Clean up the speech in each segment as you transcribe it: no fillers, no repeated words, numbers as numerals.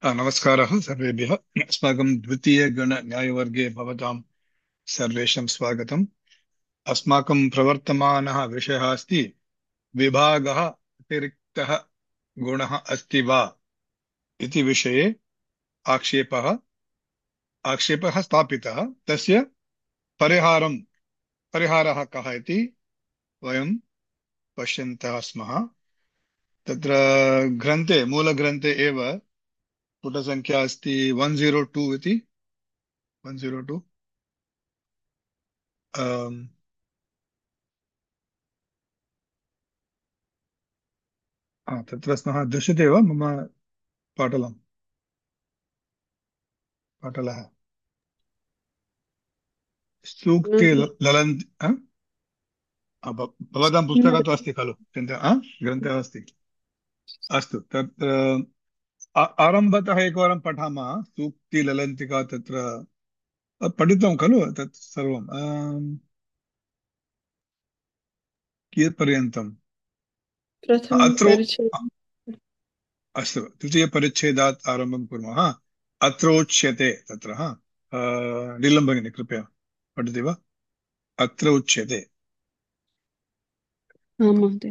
नमस्कारः सर्वेभ्यः। अस्माकं द्वितीयगणन्यायवर्गे भवतां सर्वेषां स्वागतम्। अस्माकं प्रवर्तमानः विषयः अस्ति विभागः अतिरिक्तः गुणः अस्ति वा इति विषये आक्षेपः आक्षेपः स्थापितः। तस्य परिहारः कः इति वयं पश्यन्तः स्मः। तत्र मूलग्रन्थे एव पुटसङ्ख्या अस्ति 102 इति 102। तत्र स्मः। दृश्यते वा मम पाटलः सूक्ति न ललन्ति भवतां पुस्तकं तु अस्ति खलु ग्रन्थः अस्ति। अस्तु, तत्र आरम्भतः एकवारं पठामः। सूक्ति ललन्तिका तत्र पठितं खलु तत् सर्वं कियत्पर्यन्तम् प्रथम अत्र परिचय। अस्तु, द्वितीयपरिच्छेदात् आरम्भं कुर्मः। अत्रोच्यते तत्र नीलं भगिनी कृपया पठति वा? अत्र उच्यते। हाँ महोदय।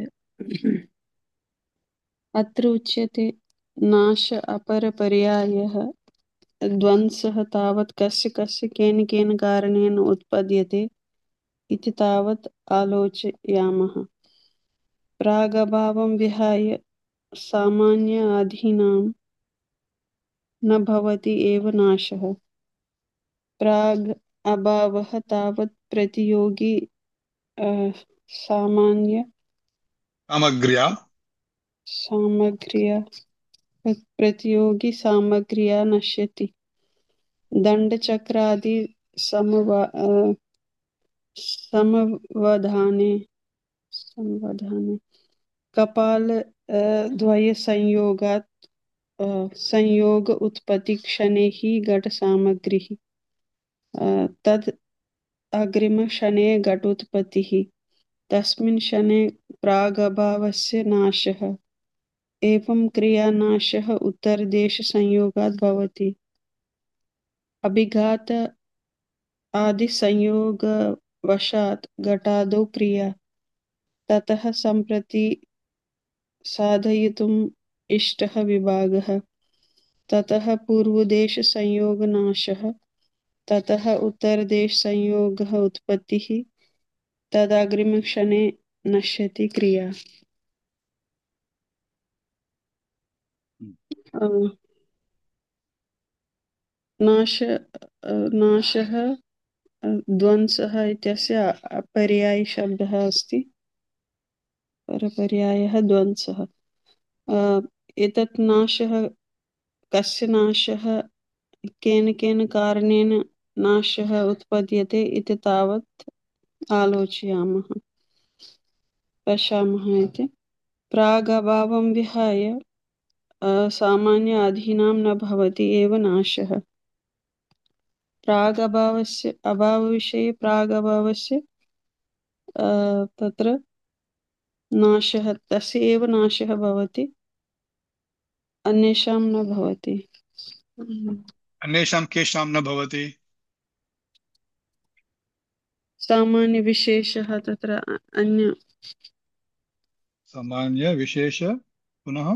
अत्र उच्यते नाश अपरपर्यायः द्वन्द्वः तावत् कस्य कस्य केन केन कारणेन उत्पद्यते इति तावत् आलोचयामः। प्रागभावं विहाय सामान्यादीनां न भवति एव नाशः। प्राग् अभावः तावत् प्रतियोगी सामान्य सामग्र्या सामग्र्या प्रतियोगी सामग्र्या नश्यति। दंडचक्रादि समवधाने समवधाने कपाल द्वय संयोगात् संयोग उत्पत्ति क्षणे ही घट सामग्री तद अग्रिम क्षणे घटोत्पत्तिः तस्मिन् क्षणे प्रागभावस्य नाशः। एवं क्रियानाशः उत्तरदेशसंयोगात् भवति। अभिघात आदिसंयोगवशात् घटादौ क्रिया ततः सम्प्रति साधयितुम् इष्टः विभागः, ततः पूर्वदेशसंयोगनाशः, ततः उत्तरदेशसंयोगः उत्पत्तिः, तदग्रिमक्षणे नश्यति क्रिया। नाशः ध्वंसः इत्यस्य पर्यायशब्दः अस्ति। परपर्यायः ध्वंसः। एतत् नाशः कस्य नाशः केन केन कारणेन नाशः उत्पद्यते इति तावत् आलोचयामः पश्यामः इति। प्रागभावं विहाय सामान्य अधीनां न भवति एव नाशः। प्रागभावस्य अभावविषये प्रागभावस्य तत्र नाशः तस्य एव नाशः भवति, अन्येषां न भवति। अन्येषां केषां न भवति। सामान्यविशेषः तत्र अन्य सामान्य विशेष पुनः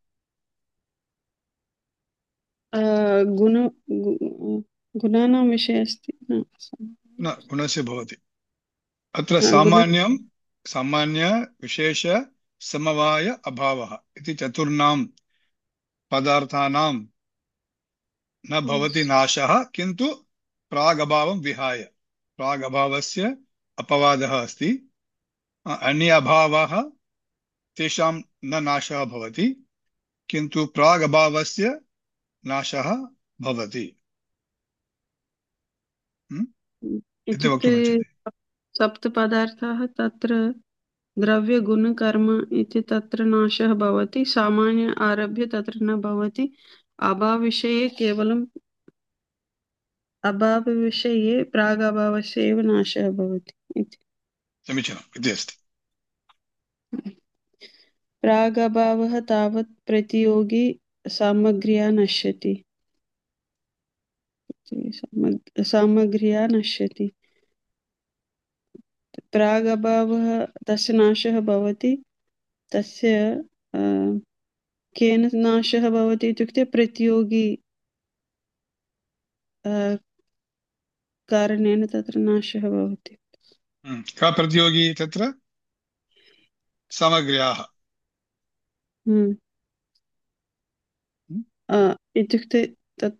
गुण गुणानां विषये अस्ति न न गुणस्य भवति। अत्र गुण सामान्य विशेष समवाय अभावः इति चतुर्णां पदार्थानां न भवति नाशः, किन्तु प्रागभावं विहाय प्रागभावस्य अपवादः अस्ति। अन्ये अभावाः तेषां न नाशः भवति, किन्तु प्रागभावस्य नाशः भवति। इति इत्युक्ते वक्तुमिच्छति। सप्तपदार्थाः तत्र द्रव्यगुणकर्म इति तत्र नाशः भवति, सामान्य आरभ्य तत्र न भवति। अभावविषये केवलं अभावविषये प्रागभावस्य एव नाशः भवति इति। समीचीनम् इति अस्ति। प्रागभावः तावत् प्रतियोगी सामग्र्या नश्यति। सामग्र्या नश्यति। प्रागभावः तस्य नाशः भवति। तस्य अ, केन नाशः भवति इत्युक्ते प्रतियोगी अ, कारणेन तत्र नाशः भवति। का प्रतियोगी तत्र सामग्र्याः। हम्म। इत्युक्ते तत्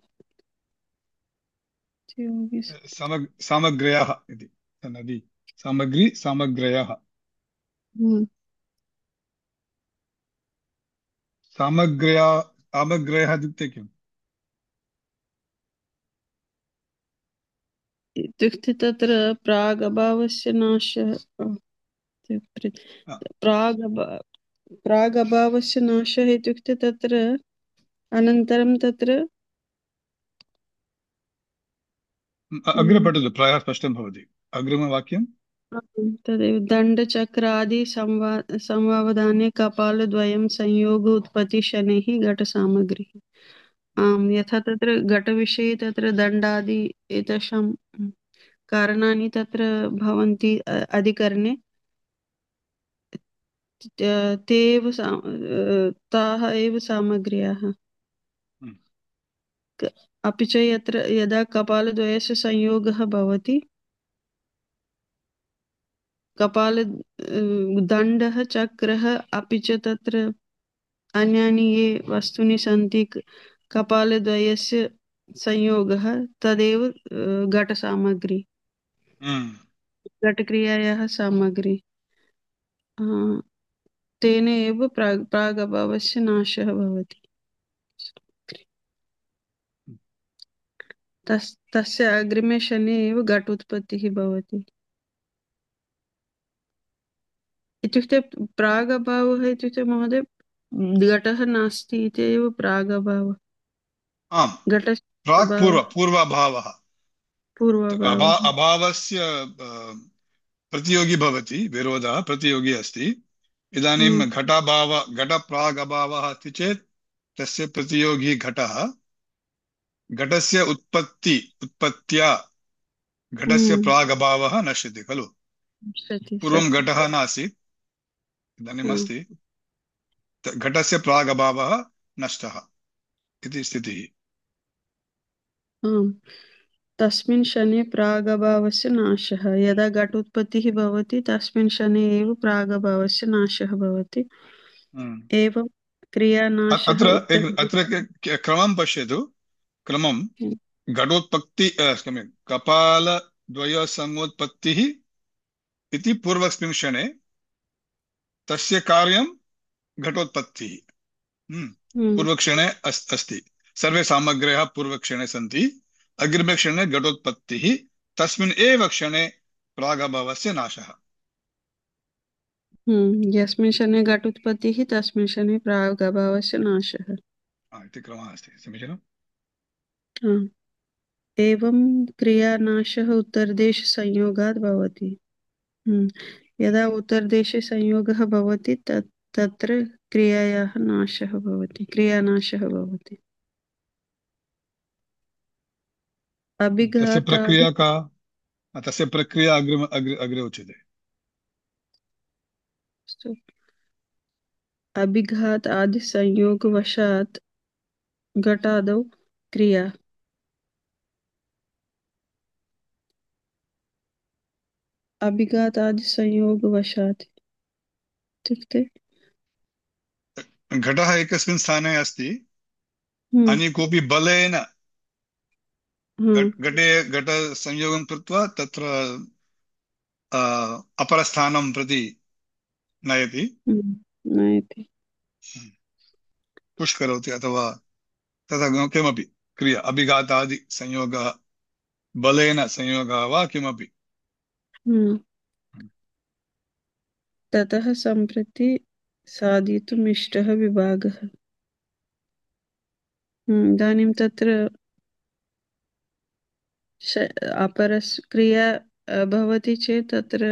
प्रतियोगी। सामग्र्याः इति नदी सामग्री सामग्र्यः हम्म। सामग्र्या सामग्र्यः इत्युक्ते किम्? इत्युक्ते तत्र प्रागभावस्य नाशः प्रागभा प्रागभावस्य नाशः इत्युक्ते तत्र अनन्तरं तत्र अग्रे हम्म, पठतु प्रायः स्पष्टं भवति अग्रिमवाक्यं। तदेव दण्डचक्रादि संवावधाने कपालद्वयं संयोग उत्पत्तिशनैः घटसामग्रिः। यथा तत्र घटविषये तत्र दण्डादि एतेषां कारणानि तत्र भवन्ति अधिकरणे ते एव ताः एव सामग्र्याः। हम्म, क- अपि च यत्र यदा कपालद्वयस्य संयोगः भवति कपाल दण्डः चक्रः अपि च तत्र अन्यानि ये वस्तूनि सन्ति कपालद्वयस्य संयोगः तदेव घटसामग्री हम्म, घटक्रियायाः सामग्री। अ, तेन एव प्रागभावस्य नाशः भवति। तस्य अग्रिमे शने एव घटोत्पत्तिः भवति। इत्युक्ते प्रागभावः इत्युक्ते महोदय घटः नास्ति इति एव प्रागभावः। आम् घटस्य प्राक् पूर्वाभावः पूर्वभावः। अभावस्य प्रतियोगी भवति विरोधः प्रतियोगी अस्ति। हम्म। इदानीं घटप्रागभावः अस्ति चेत् तस्य प्रतियोगी घटः घटस्य उत्पत्त्या घटस्य हम्म। प्रागभावः नश्यति खलु। सति पूर्वं सत्यं। घटः नासीत् इदानीम् हम्म। अस्ति। घटस्य प्रागभावः नष्टः इति स्थितिः। आम्। तस्मिन् शने प्रागभावस्य नाशः यदा घटोत्पत्तिः भवति तस्मिन् शने एव प्रागभावस्य नाशः भवति। हम्म। एवं क्रियानाशः अत्र क्रमं पश्यतु क्रमं हम्म। घटोत्पत्ति क्षम्यतां कपालद्वयसमुत्पत्तिः इति पूर्वस्मिन् क्षणे तस्य कार्यं घटोत्पत्तिः। हम्म। पूर्वक्षणे अस्ति सर्वे सामग्र्यः पूर्वक्षणे सन्ति। अग्रिमक्षणे घटोत्पत्तिः तस्मिन् एव क्षणे प्रागभावस्य नाशः। यस्मिन् शने घटोत्पत्तिः तस्मिन् शने प्रागभावस्य नाशः। इति क्रमः अस्ति समीचीनम्। आम्। एवं क्रियानाशः उत्तरदेशसंयोगात् भवति। हम्म। यदा उत्तरदेशे संयोगः भवति तत्र क्रियायाः नाशः भवति क्रियानाशः भवति। तस्य अभिघातादि प्रक्रिया का? तस्य प्रक्रिया अग्रे उच्यते। अभिघात आदि संयोगवशात् घटादौ क्रिया। अभिघात आदि संयोगवशात् इत्युक्ते घटः एकस्मिन् स्थाने अस्ति हम्म। अन्य कोऽपि बलेन हम्म। घटसंयोगं कृत्वा तत्र अपरस्थानं प्रति नयति नयति। पुष् करोति अथवा तथा किमपि क्रिया अभिघातादि संयोगः बलेन संयोगः वा किमपि। हम्म। ततः सम्प्रति साधितुम् इष्टः विभागः। इदानीं तत्र अपरस् क्रिया भवति चेत् तत्र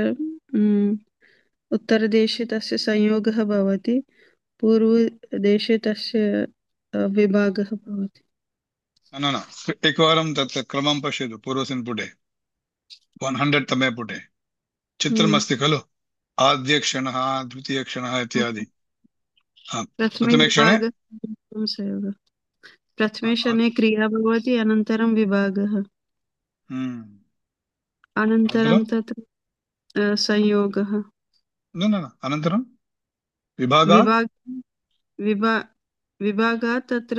उत्तरदेशे तस्य संयोगः भवति पूर्वदेशे तस्य विभागः भवति। न न एकवारं तत् क्रमं पश्यतु पूर्वस्मिन् पुटे 100 तमे पुटे हम्म, चित्रमस्ति खलु आद्यक्षणः द्वितीयक्षणः इत्यादि प्रथमे प्रथमे क्षणे विभागः अनन्तरं संयोगः। प्रथमे अ- क्षणे क्रिया भवति, अनन्तरं विभागः, हम्म, अनन्तरं अनन्तरं तत्र संयोगः। न न न अनन्तरं विभागात् विभाग विभा विभागात् तत्र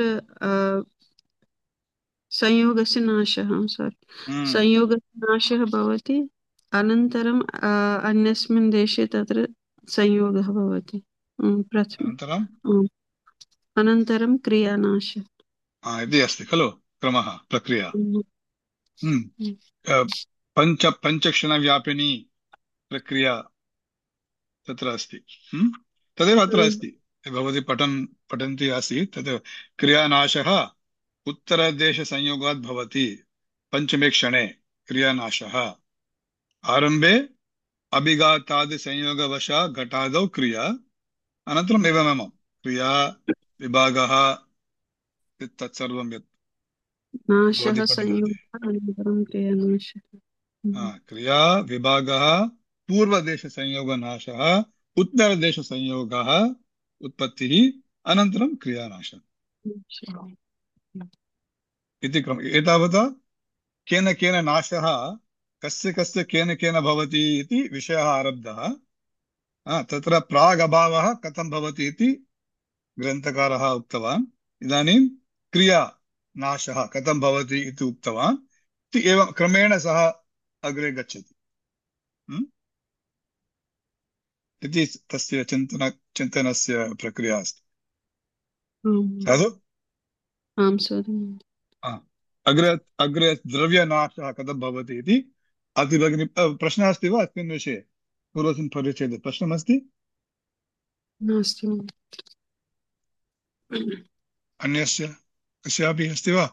संयोगस्य नाशः, सोरि, हम्म, संयोगस्य नाशः भवति, अनन्तरं अन्यस्मिन् देशे तत्र संयोगः भवति। प्रथमे, अनन्तरं अनन्तरं क्रियानाशः। इति अस्ति खलु क्रमः प्रक्रिया हम्म, हम्म, हम्म, पञ्चक्षणव्यापिनी प्रक्रिया तत्र अस्ति तदेव अत्र हम्म, अस्ति भवती पठन्ती आसीत् तत् क्रियानाशः उत्तरदेशसंयोगात् भवति पञ्चमे क्षणे क्रियानाशः आरम्भे अभिघातादिसंयोगवशात् घटादौ क्रिया अनन्तरम् एवमेवं क्रिया विभागः तत्सर्वं यत् भवती नाशः पठितवती संयोगः, अनन्तरं क्रियानाशः। हम्म, क्रिया विभागः पूर्वदेशसंयोगनाशः उत्तरदेशसंयोगः उत्पत्तिः अनन्तरं क्रियानाशः इति क्रमः एतावता केन केन नाशः कस्य कस्य केन केन भवति इति विषयः आरब्धः तत्र प्रागभावः कथं भवति इति ग्रन्थकारः उक्तवान् इदानीं क्रिया नाशः कथं भवति इति उक्तवान् इति एवं क्रमेण सः अग्रे गच्छति hm? इति तस्य चिन्तनस्य प्रक्रिया अस्ति आम्, साधु आम् सोदरम्। हा। अग्रे अग्रे द्रव्यनाशः कथं भवति इति भगिनी प्रश्नः अस्ति वा अस्मिन् विषये पूर्वस्मिन् परिच्छेदे प्रश्नमस्ति नास्ति। अन्यस्य कस्यापि अस्ति वा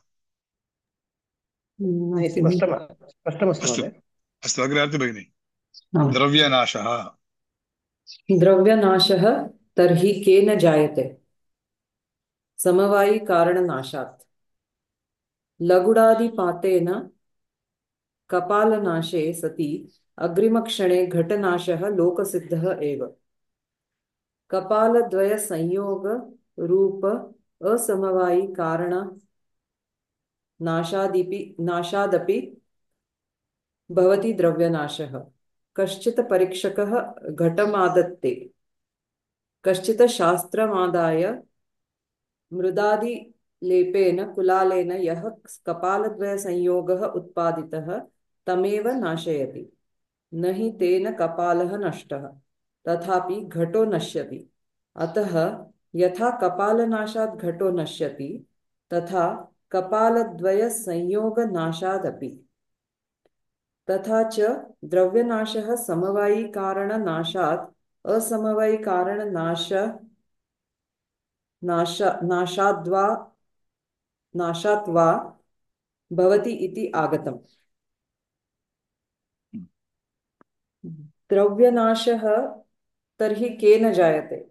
नास्ति। स्पष्टमस्ति अस्तु महोदय। अस्तु अग्रे अर्ति भगिनी आम्। द्रव्यनाशः द्रव्यनाशः तर्हि केन जायते? समवायिकारणनाशात्। लगुडादिपातेन कपालनाशे सति अग्रिमक्षणे घटनाशः लोकसिद्धः एव। कपालद्वयसंयोग रूप नाशादपि भवति द्रव्यनाशः। कश्चित् परीक्षकः घटमादत्ते, कश्चित् शास्त्रमादाय मृदादिलेपेन कुलालेन यः कपालद्वयसंयोगः उत्पादितः तमेव नाशयति। न हि तेन कपालः नष्टः, तथापि घटो नश्यति। अतः यथा कपालनाशात् घटो नश्यति, तथा कपालद्वयसंयोगनाशादपि। तथा च द्रव्यनाशः समवायिकारणनाशात् असमवायिकारणनाश नाश नाशाद्वा नाशात् वा भवति इति आगतम्। द्रव्यनाशः तर्हि केन जायते?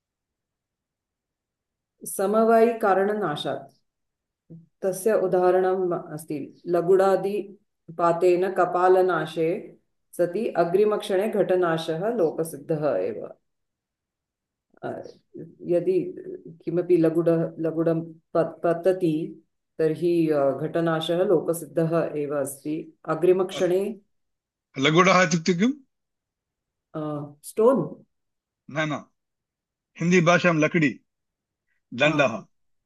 समवायिकारणनाशात्। तस्य उदाहरणम् अस्ति लगुडादिपातेन कपालनाशे सति अग्रिमक्षणे घटनाशः लोकसिद्धः एव। यदि किमपि लगुडं पतति तर्हि घटनाशः लोकसिद्धः एव अस्ति। अग्रिमक्षणे लगुडः इत्युक्ते किम् स्टोन्। न न हिन्दी भाषां लकडी दण्डः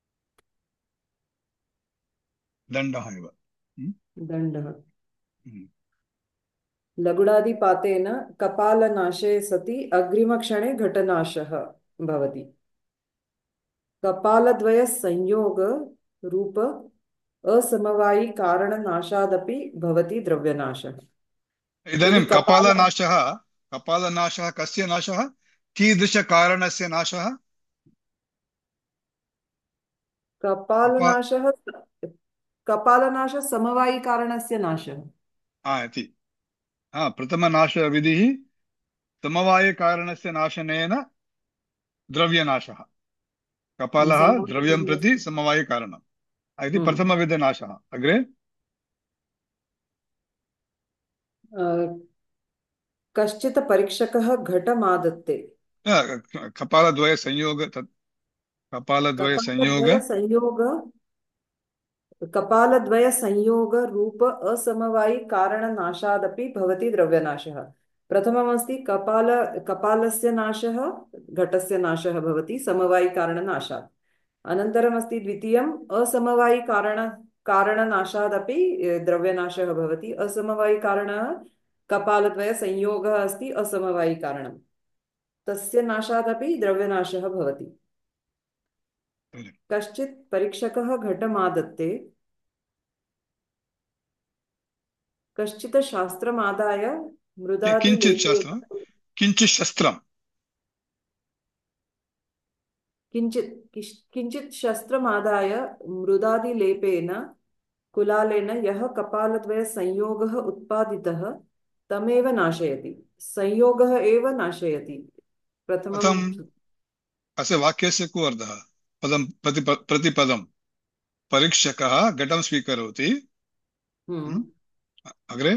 दण्डः एव दण्डः। हम्म। लगुडादिपातेन कपालनाशे सति अग्रिमक्षणे घटनाशः भवति। कपालद्वयसंयोग रूप असमवायिकारणनाशादपि भवति द्रव्यनाशः। यदि इदानीं कपालनाशः कस्य नाशः कीदृशकारणस्य नाशः कपा कपालनाशः कपालनाशः समवायिकारणस्य नाशः। इति प्रथमनाशविधिः समवायकारणस्य नाशनेन द्रव्यनाशः कपालः द्रव्यं समवायिः प्रति समवायिकारणम् इति हम्म प्रथमविधनाशः। अग्रे अ, कश्चित् परीक्षकः घटमादत्ते कपालद्वयसंयोग तत् कपालद्वयसंयोग कपालद्वयसंयोग कपालद्वयसंयोग रूप असमवायि कारणनाशादपि भवति द्रव्यनाशः। प्रथममस्ति कपालस्य नाशः, घटस्य नाशः भवति समवायिकारणनाशात्। अनन्तरमस्ति द्वितीयम् कारणनाशादपि द्रव्यनाशः भवति। असमवायिकारणः कपालद्वयसंयोगः अस्ति असमवायिकारणं, तस्य नाशादपि द्रव्यनाशः भवति। कश्चित् परीक्षकः घटमादत्ते कश्चित् शास्त्रमादाय किञ्चित् मृदादिलेपे शास्त्रं किञ्चित् शस्त्रं किञ्चित् शस्त्रमादाय मृदादिलेपेन कुलालेन यः कपालद्वयसंयोगः उत्पादितः तमेव नाशयति। संयोगः एव नाशयति प्रथमं। कथम् अस्य वाक्यस्य को अर्थः पदं प्रतिपदं परीक्षकः घटं स्वीकरोति हम्म अग्रे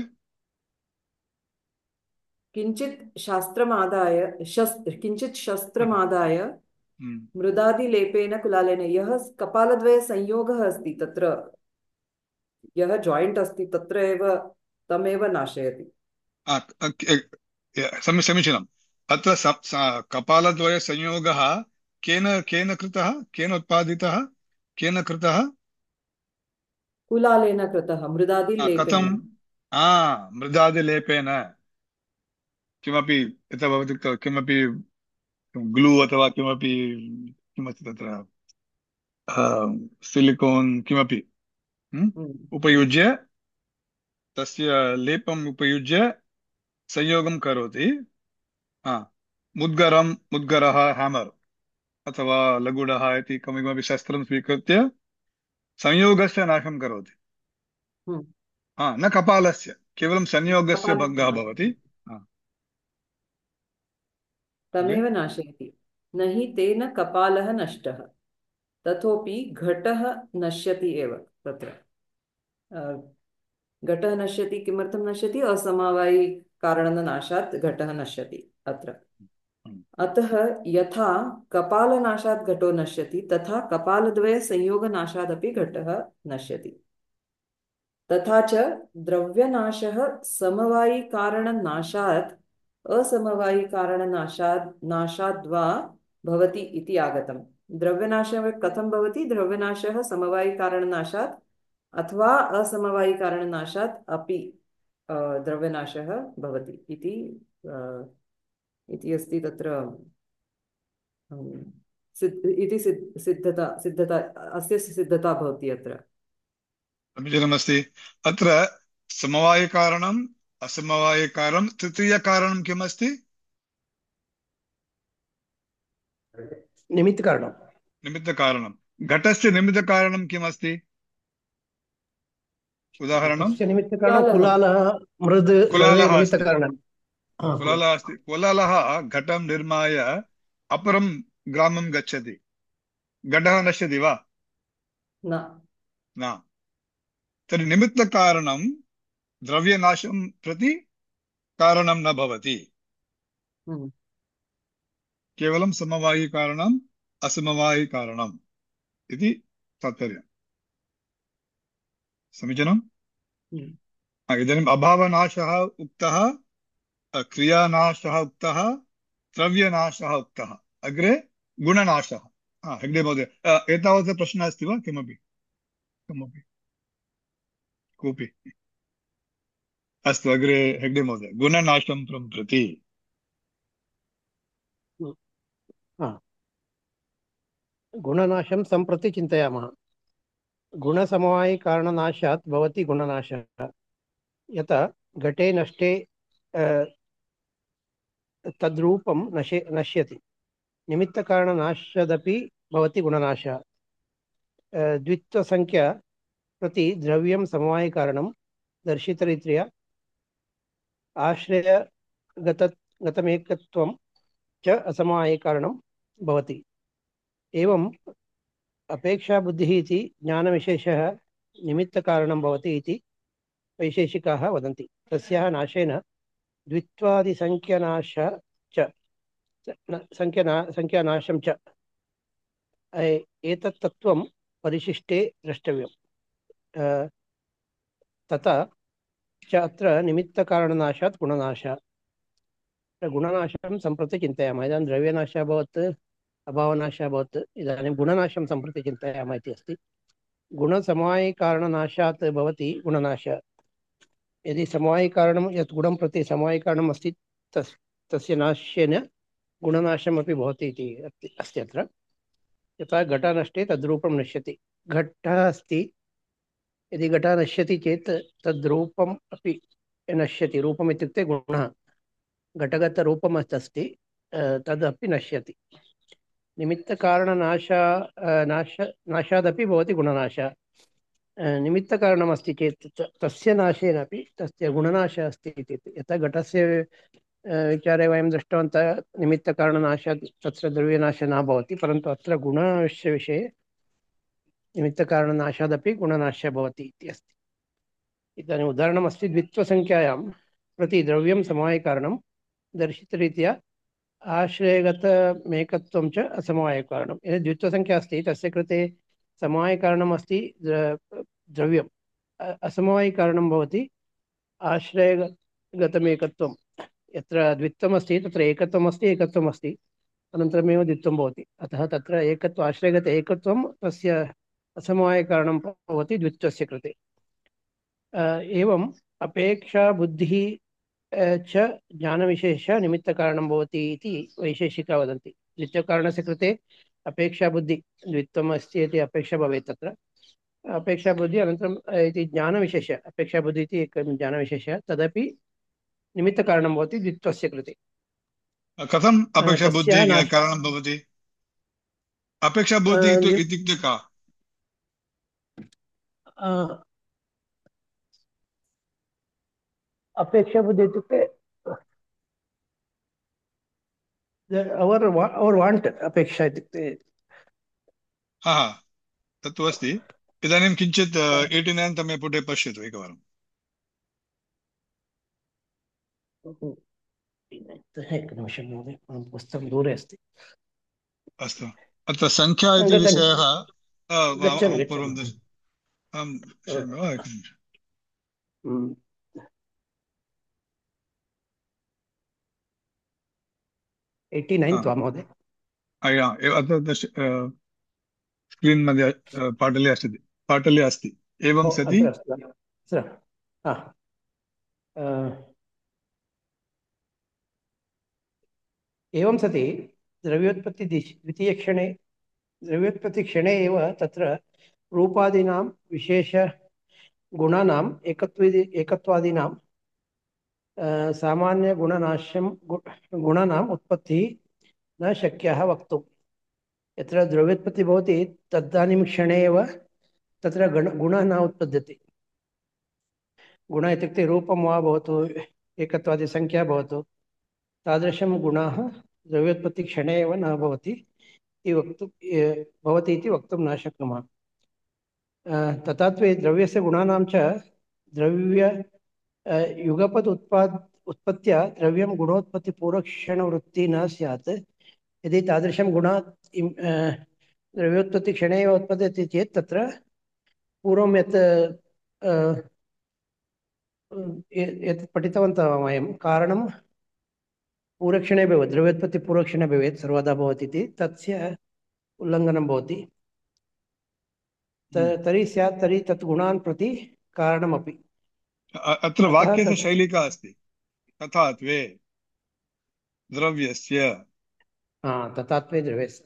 किञ्चित् शस्त्रमादाय हम्म, मृदादिलेपेन कुलालेन यः कपालद्वयसंयोगः अस्ति, तत्र यः जॉइंट अस्ति तत्र एव तमेव नाशयति। आ, अ- समीचीनम् अत्र कपालद्वयसंयोगः केन केन कृतः केन उत्पादितः केन कृतः कुलालेन कृतः मृदादिलेपेन। कथं मृदादिलेपेन किमपि यथा भवति किमपि ग्लू अथवा किमपि किमस्ति तत्र सिलिकोन् किमपि हम्म उपयुज्य तस्य लेपम् उपयुज्य संयोगं करोति हा मुद्गरः हैमर् अथवा लगुडः इति किमपि शस्त्रं स्वीकृत्य संयोगस्य नाशं करोति हम्म न कपालस्य केवलं संयोगस्य कपालस्य भङ्गः भवति नाशयति, हा, अग्रे तमेव नाशयति। न हि तेन कपालः नष्टः, तथोपि घटः नश्यति एव तत्र। अ, घटः नश्यति, किमर्थं नश्यति? असमवायि कारणनाशात् घटः नश्यति अत्र। हम्म, अतः यथा कपालनाशात् घटो नश्यति तथा कपालद्वयसंयोगनाशादपि घटः नश्यति। तथा च द्रव्यनाशः समवायिकारणनाशात् नाशाद्वा भवति इति आगतम्। द्रव्यनाशः कथं भवति? द्रव्यनाशः समवायिकारणनाशात् अथवा असमवायिकारणनाशात् अपि द्रव्यनाशः भवति इति अस्ति तत्र। इति सिद्धता अस्य सिद्धता भवति अत्र। समीचीनमस्ति अत्र समवायिकारणम् असमवायिकारणं तृतीयकारणं किमस्ति निमित्तकारणं। निमित्तकारणं घटस्य निमित्तकारणं किमस्ति उदाहरणं घटस्य निमित्तकारणं कुलालः। कुलालः, मृद् सर्वे कुलालः अस्ति निमित्तकारणं। कुलालः अस्ति कुलालः घटं निर्माय अपरं ग्रामं गच्छति घटः नश्यति वा न। न तर्हि निमित्तकारणं द्रव्यनाशं प्रति कारणं न भवति हम्म केवलं समवायिकारणम् असमवायिकारणम् इति तात्पर्यम् समीचीनम् हम्म इदानीम् अभावनाशः उक्तः क्रियानाशः उक्तः द्रव्यनाशः उक्तः अग्रे गुणनाशः हेग्डे महोदय एतावत् प्रश्नः अस्ति वा किमपि कमपि कोऽपि अस्तु अग्रे हेग्डे महोदय गुणनाशं प्रति गुणनाशं सम्प्रति चिन्तयामः। गुणसमवायिकारणनाशात् भवति गुणनाशः। यथा घटे नष्टे तद्रूपं नश्यति। निमित्तकारणनाशादपि भवति गुणनाशः। द्वित्वसंख्या प्रति द्रव्यं समवायिकारणं दर्शितरीत्या आश्रयगतमेकत्वं च असमवायिकारणं भवति। एवम् अपेक्षाबुद्धिः इति ज्ञानविशेषः निमित्तकारणं भवति इति वैशेषिकाः वदन्ति। तस्याः नाशेन द्वित्वादिसङ्ख्यनाश च संख्यानाशं च एतत् तत्त्वं परिशिष्टे द्रष्टव्यम्। तथा च अत्र निमित्तकारणनाशात् गुणनाशः। गुणनाशं सम्प्रति चिन्तयामः। इदानीं द्रव्यनाशः अभवत्, अभावनाशः अभवत्, इदानीं गुणनाशं सम्प्रति चिन्तयामः इति अस्ति। गुणसमवायिकारणनाशात् भवति गुणनाशः। यदि समवायिकारणं यत् गुणं प्रति समवायिकारणम् अस्ति तस्य नाशेन गुणनाशमपि भवति इति अस्ति अत्र। यथा घटः नष्टे तद्रूपं नश्यति। घटः अस्ति, यदि घटः नश्यति चेत् तद्रूपम् अपि नश्यति। रूपम् इत्युक्ते गुणः, घटगतरूपम् अस्ति, तदपि नश्यति। निमित्तकारणनाश नाशादपि भवति गुणनाशः। निमित्तकारणमस्ति चेत् तस्य नाशेनापि तस्य गुणनाशः अस्ति इति। यथा घटस्य विचारे वयं दृष्टवन्तः, निमित्तकारणनाशात् तत्र द्रव्यनाशः न भवति, परन्तु अत्र गुणस्य विषये निमित्तकारणनाशादपि गुणनाशः भवति इति अस्ति। इदानीम् उदाहरणमस्ति, द्वित्वसङ्ख्यायां प्रति द्रव्यं समवायिकारणं दर्शितरीत्या आश्रयगतमेकत्वं च असमवायिकारणं। यदि द्वित्वसङ्ख्या अस्ति तस्य कृते समवायिकारणम् अस्ति द्रव्यम्, असमवायिकारणं भवति आश्रयगतमेकत्वं। यत्र द्वित्वम् अस्ति तत्र एकत्वम् अस्ति, एकत्वम् अस्ति, अनन्तरमेव द्वित्वं भवति। अतः तत्र एकत्व आश्रयगत एकत्वं तस्य असमवायिकारणं भवति द्वित्वस्य कृते। एवम् अपेक्षाबुद्धिः च ज्ञानविशेषः निमित्तकारणं भवति इति वैशेषिकाः वदन्ति। द्वित्वकारणस्य कृते अपेक्षाबुद्धि, द्वित्वम् अस्ति इति अपेक्षा भवेत्। तत्र अपेक्षाबुद्धि अनन्तरम् इति ज्ञानविशेषः, अपेक्षाबुद्धिः इति एकं ज्ञानविशेषः, तदपि निमित्तकारणं भवति द्वित्वस्य कृते। कथम् तस्याः अपेक्षाबुद्धिः नाश कारणं भवति? अपेक्षाबुद्धिः इत्युक्ते का? अपेक्षाबुद्धिः इत्युक्ते अवर् वाण्ट्, अपेक्षा इत्युक्ते हा हा, तत्तु अस्ति। इदानीं किञ्चित् 89 तमे पुटे पश्यतु एकवारम्। एकनिमिषं महोदय, पुस्तकं दूरे अस्ति। अस्तु, अत्र संख्या इति विषयः गच्छामि पूर्वं अहं पश्यामि वा एकनिमिषम्। 89 वा महोदय? अत्र स्क्रीन् मध्ये पाटले अस्ति। एवं सति एवं सति द्रव्योत्पत्तिक्षणे एव तत्र रूपादीनां विशेषगुणानाम् एकत्वादीनां सामान्यगुणनाशं गुणानाम् उत्पत्तिः न शक्यः वक्तुम्। यत्र द्रव्योत्पत्तिः भवति तदानीं क्षणे एव तत्र गुणः न उत्पद्यते। गुणः इत्युक्ते रूपं वा भवतु, एकत्वादिसङ्ख्या भवतु, तादृशं गुणाः द्रव्योत्पत्तिक्षणे एव न भवति इति वक्तुं न शक्नुमः। तथात्वे द्रव्यस्य गुणानां च द्रव्य युगपत् उत्पत्त्या द्रव्यं गुणोत्पत्तिपूर्वक्षणवृत्तिः न स्यात्। यदि तादृशं गुणः द्रव्योत्पत्तिक्षणे एव उत्पद्यते चेत् तत्र पूर्वं यत् पठितवन्तः वयं, कारणं पूर्वक्षणे भवेत्, द्रव्योत्पत्तिपूर्वक्षणे भवेत्, सर्वदा भवति इति, तस्य उल्लङ्घनं भवति। तर्हि स्यात्, तर्हि तत् गुणान् प्रति कारणमपि। अत्र वाक्यस्य शैलिका अस्ति, तथात्वे द्रव्यस्य। तथात्वे द्रव्यस्य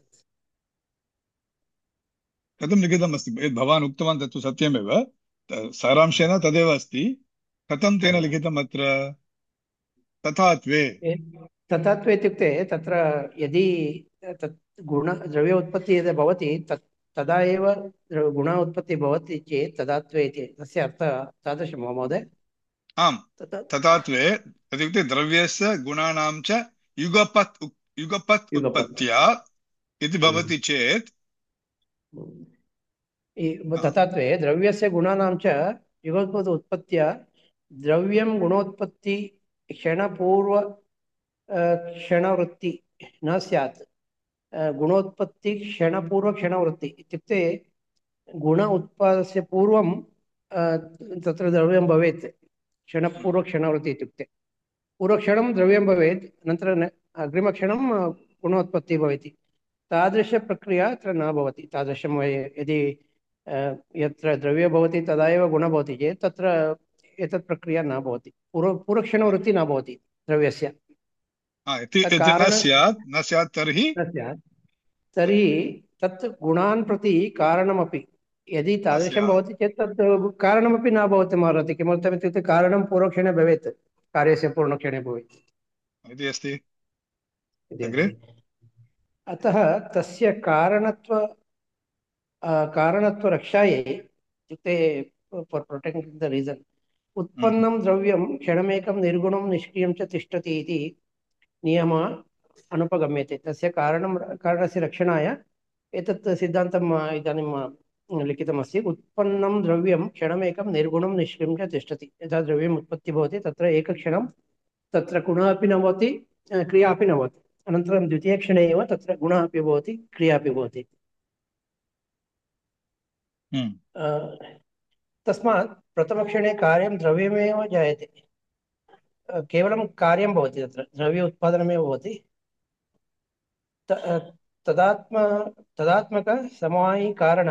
कथं लिखितमस्ति? यद् भवान् उक्तवान् तत्तु सत्यमेव, सारांशेन तदेव अस्ति। कथं तेन लिखितम् अत्र? तथात्वे इत्युक्ते तत्र यदि तत् द्रव्य उत्पत्तिः यदा भवति तदा एव गुण उत्पत्तिः भवति चेत् तदात्वे इति तस्य अर्थः तादृशं वा महोदय? आम्, तथात्वे इत्युक्ते द्रव्यस्य गुणानां च युगपत् उत्पत्त्या इति भवति चेत् तथात्वे द्रव्यस्य गुणानां च युगोत्पत्ति उत्पत्त्या द्रव्यं गुणोत्पत्ति क्षणपूर्व क्षणवृत्ति न स्यात्। गुणोत्पत्ति क्षणपूर्व क्षणवृत्ति इत्युक्ते गुण उत्पादस्य पूर्वं तत्र द्रव्यं भवेत्। क्षणपूर्व क्षणवृत्ति इत्युक्ते पूर्वक्षणं द्रव्यं भवेत्, अनन्तरं अग्रिमक्षणं गुणोत्पत्तिः भवति। तादृशप्रक्रिया अत्र न भवति। तादृशं यदि यत्र द्रव्यो भवति तदा एव गुणः भवति चेत् तत्र एतत् प्रक्रिया न भवति। पूर्वक्षणवृत्तिः न भवति द्रव्यस्य। इति कारण न स्यात् तर्हि न स्यात्। तर्हि तत् गुणान् प्रति कारणमपि यदि न तादृशं स्यात्। भवति चेत् तत् कारणमपि न भवितुमर्हति। किमर्थम् इत्युक्ते कारणं पूर्वक्षणे भवेत्, कार्यस्य पूर्णक्षणे भवेत् इति अस्ति इति अग्रे। अस्ति। अतः तस्य कारणत्वरक्षायै इत्युक्ते फार् प्रोटेक्टिङ्ग् द रीजन् उत्पन्नं द्रव्यं क्षणमेकं निर्गुणं निष्क्रियं च तिष्ठति इति नियमः अनुपगम्यते। तस्य कारणस्य रक्षणाय एतत् सिद्धान्तम् इदानीं लिखितमस्ति। उत्पन्नं द्रव्यं क्षणमेकं निर्गुणं निष्क्रियं च तिष्ठति। यदा द्रव्यम् उत्पत्तिः भवति तत्र एकक्षणं तत्र गुणः अपि न भवति, क्रिया अपि न भवति। अनन्तरं द्वितीयक्षणे एव तत्र गुणः अपि भवति, क्रिया अपि भवति। तस्मात् प्रथमक्षणे कार्यं द्रव्यमेव जायते। केवलं कार्यं भवति, तत्र द्रव्य उत्पादनमेव भवति। तदात्मक समवायिकारण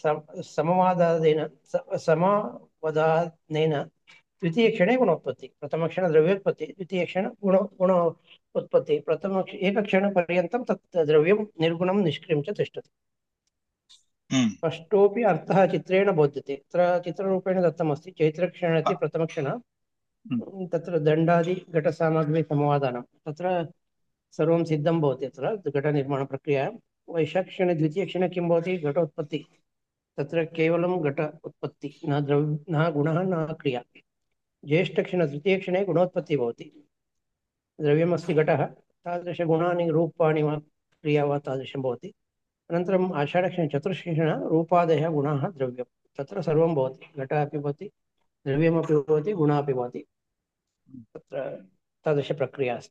समवादानेन द्वितीयक्षणे गुणोत्पत्ति, प्रथमक्षणे द्रव्योत्पत्ति, द्वितीयक्षणे गुणोत्पत्ति। एकक्षणपर्यन्तं तत् द्रव्यं निर्गुणं निष्क्रियं च तिष्ठति। स्पष्टोऽपि अर्थः चित्रेण बोध्यते। अत्र चित्ररूपेण दत्तमस्ति। चैत्रक्षणे प्रथमक्षण तत्र दण्डादि घटसामग्री समवादानं तत्र सर्वं सिद्धं भवति। अत्र घटनिर्माणप्रक्रिया। वैशाखक्षणे द्वितीयक्षणे किं भवति? घटोत्पत्ति। तत्र केवलं घट उत्पत्ति, न गुणः न क्रिया। ज्येष्ठक्षणे तृतीयक्षणे गुणोत्पत्तिः भवति। द्रव्यमस्ति घटः, तादृशगुणानि रूपाणि वा क्रिया वा तादृशं भवति। अनन्तरम् आषाढक्षणे चतुर्थक्षणे रूपादयः गुणाः द्रव्यं, तत्र सर्वं भवति। घटः अपि भवति, द्रव्यमपि भवति, गुणः अपि भवति। तत्र तादृशप्रक्रिया अस्ति।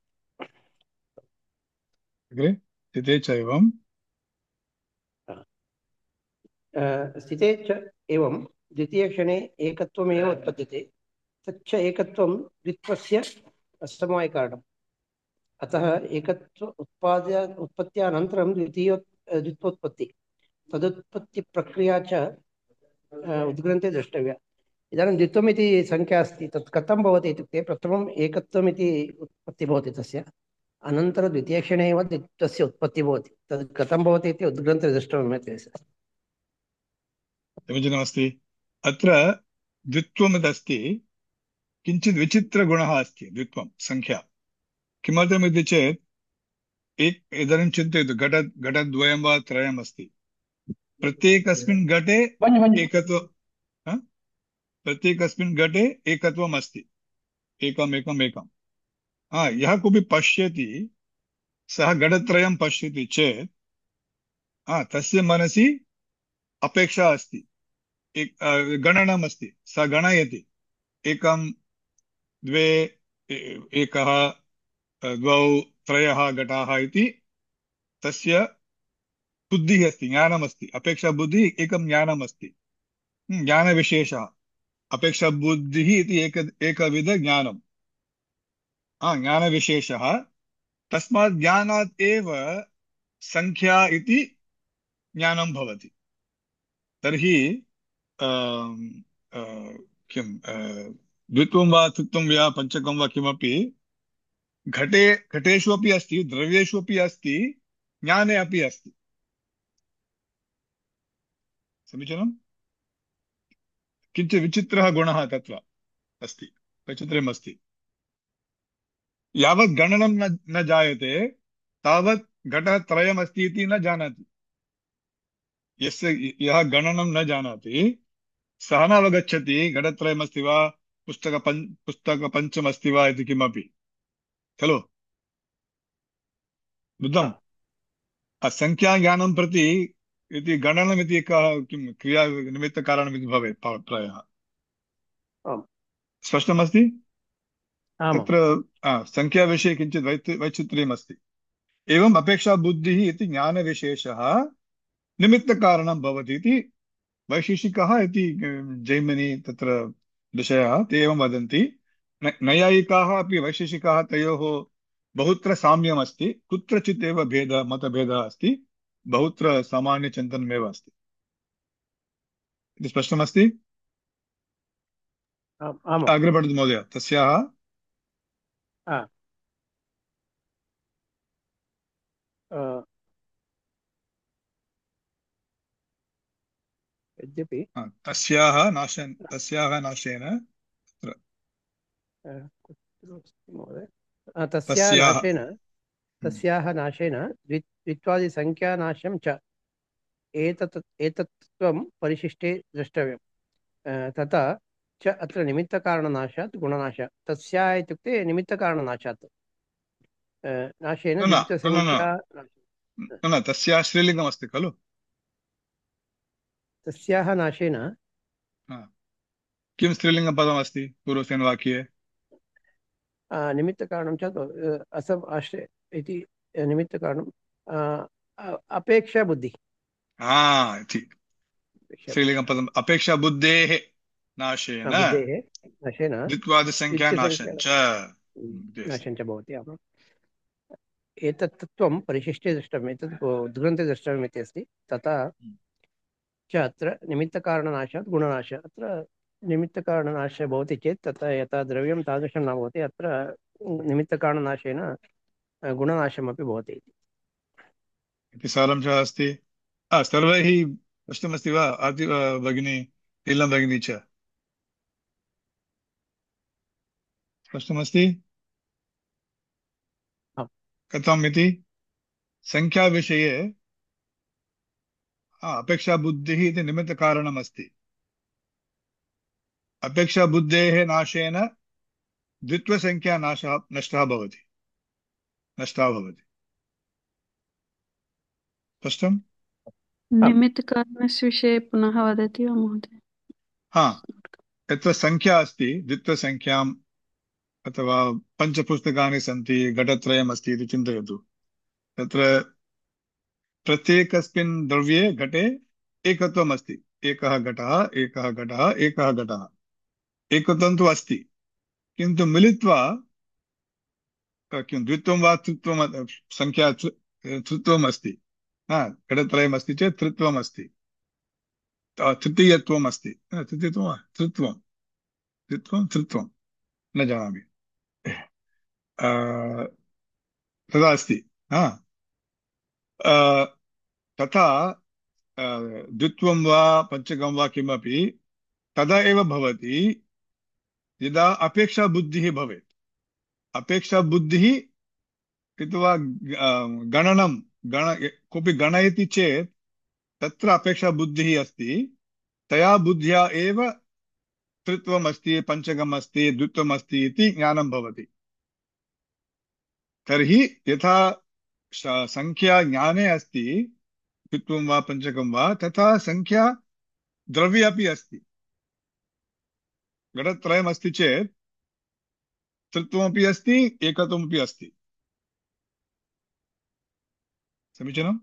स्थिते च एवं स्थिते च एवं द्वितीयक्षणे एकत्वमेव उत्पद्यते। तच्च एकत्वं द्वित्वस्य असमवायिकारणम्। अतः एकत्व उत्पत्त्यानन्तरं द्वित्वोत्पत्ति, तदुत्पत्तिप्रक्रिया च उद्ग्रन्थे द्रष्टव्या। इदानीं द्वित्वम् इति संख्या अस्ति, तत् कथं भवति इत्युक्ते प्रथमम् एकत्वम् इति उत्पत्तिः भवति तस्य, अनन्तरं द्वितीयक्षणे एव द्वित्वस्य उत्पत्तिः भवति। तद् कथं भवति इति उद्ग्रन्थे द्रष्टव्यम्। समीचीनमस्ति। अत्र द्वित्वमिदस्ति, किञ्चित् विचित्रगुणः अस्ति द्वित्वं संख्या। किमर्थमिति चेत् इदानीं चिन्तयतु, घटद्वयं वा त्रयम् अस्ति। प्रत्येकस्मिन् घटे एकत्वम् अस्ति, एकम्। यः कोऽपि पश्यति, सः घटत्रयं पश्यति चेत् तस्य मनसि अपेक्षा अस्ति, गणनम् अस्ति। सः गणयति, एकं द्वे, एकः, द्वौ, त्रयः घटाः इति तस्य बुद्धिः अस्ति, ज्ञानमस्ति। अपेक्षा बुद्धिः एकं ज्ञानम् अस्ति, ज्ञानविशेषः। अपेक्षा बुद्धिः इति एकविध ज्ञानम्, ज्ञानविशेषः। तस्मात् ज्ञानात् एव संख्या इति ज्ञानं भवति। तर्हि किं द्वित्वं वा तृत्वं वा पञ्चकं वा किमपि घटेषु अपि अस्ति, द्रव्येषु अपि अस्ति, ज्ञाने अपि अस्ति। समीचीनं। किञ्चित् विचित्रः गुणः तत्र अस्ति, वैचित्र्यमस्ति। यावत् गणनं न जायते तावत् घटत्रयमस्ति इति न जानाति। यः गणनं न जानाति सः न अवगच्छति घटत्रयमस्ति वा, पुस्तकपञ्चमस्ति वा इति किमपि, खलु। बुद्धम्। संख्याज्ञानं प्रति इति गणनमिति एकः किं क्रिया निमित्तकारणमिति भवेत् प्रायः। आम् स्पष्टमस्ति? आमाम् तत्र सङ्ख्याविषये किञ्चित् वैचित्र्यमस्ति। एवम् अपेक्षाबुद्धिः इति ज्ञानविशेषः निमित्तकारणं भवति इति वैशेषिकः इति जैमिनी तत्र विषयः ते एवं वदन्ति। नैयायिकाः अपि वैशेषिकाः तयोः बहुत्र साम्यमस्ति, कुत्रचित् एव मतभेदः अस्ति, बहुत्र सामान्यचिन्तनमेव अस्ति। इति स्पष्टमस्ति? आमाम् अग्रे पठतु महोदय। तस्याः आ, आ, यद्यपि तस्याः नाशेन तत्र कुत्र अस्ति महोदय? तस्याः तस्याः नाशेन तस्याः नाशेन द्वित्वादिसङ्ख्यानाशं च एतत्त्वं परिशिष्टे द्रष्टव्यं। तथा च अत्र निमित्तकारणनाशात् गुणनाशः। तस्याः इत्युक्ते निमित्तकारणनाशात् नाशेन न न न न द्वित्वसङ्ख्या न न तस्याः स्त्रीलिङ्गमस्ति खलु? तस्याः नाशेन किं स्त्रीलिङ्गपदमस्ति पूर्वस्मिन् वाक्ये? निमित्तकारणं च असम् आश्रय इति निमित्तकारणं अपेक्षा बुद्धिः इति स्त्रीलिङ्गपदम् अपेक्षा बुद्धेः नाशेन बुद्धेः नाशेन द्वित्वादिसङ्ख्या नाशं च नाशं च भवति। आमाम् एतत् तत्त्वं परिशिष्टे द्रष्टव्यम्, एतत् उद्ग्रन्थे द्रष्टव्यम् इति अस्ति। तथा च अत्र निमित्तकारणनाशात् गुणनाशः। अत्र निमित्तकारणनाशः भवति चेत् तथा यथा द्रव्यं तादृशं न भवति, अत्र निमित्तकारणनाशेन गुणनाशमपि भवति इति सारांशः अस्ति। सर्वैः स्पष्टमस्ति वा? आदि भगिनी, नीलं भगिनी च स्पष्टमस्ति? कथम् इति सङ्ख्याविषये अपेक्षाबुद्धिः इति निमित्तकारणमस्ति। अपेक्षाबुद्धेः नाशेन द्वित्वसङ्ख्या नष्टः भवति। स्पष्टम्? निमित्तकारणस्य विषये पुनः वदति वा महोदय? यत्र सङ्ख्या अस्ति, द्वित्वसङ्ख्याम् अथवा पञ्चपुस्तकानि सन्ति, घटत्रयम् अस्ति इति चिन्तयतु। तत्र प्रत्येकस्मिन् द्रव्ये घटे एकत्वम् अस्ति। एकः घटः एकः घटः एकः घटः, एकत्वं तु अस्ति, किन्तु मिलित्वा किं द्वित्वं वा त्रित्वं सङ्ख्या तृत्वम् अस्ति। घटत्रयम् अस्ति चेत् त्रित्वम् अस्ति, तृतीयत्वम् अस्ति। तृतीयत्वं वा तृत्वं न जानामि, तदा अस्ति। तथा द्वित्वं वा पञ्चकं वा किमपि तदा एव भवति यदा अपेक्षाबुद्धिः भवेत्। अपेक्षाबुद्धिः अथवा कोऽपि गणयति चेत् तत्र अपेक्षाबुद्धिः अस्ति, तया बुद्ध्या एव त्रित्वम् अस्ति, पञ्चकम् अस्ति, द्वित्वम् अस्ति इति ज्ञानं भवति। तर्हि यथा सङ्ख्या ज्ञाने अस्ति, द्वित्वं वा पञ्चकं वा, तथा सङ्ख्या द्रव्ये अपि अस्ति। घटत्रयम् अस्ति चेत् त्रित्वमपि अस्ति, एकत्वमपि अस्ति। समीचीनम्?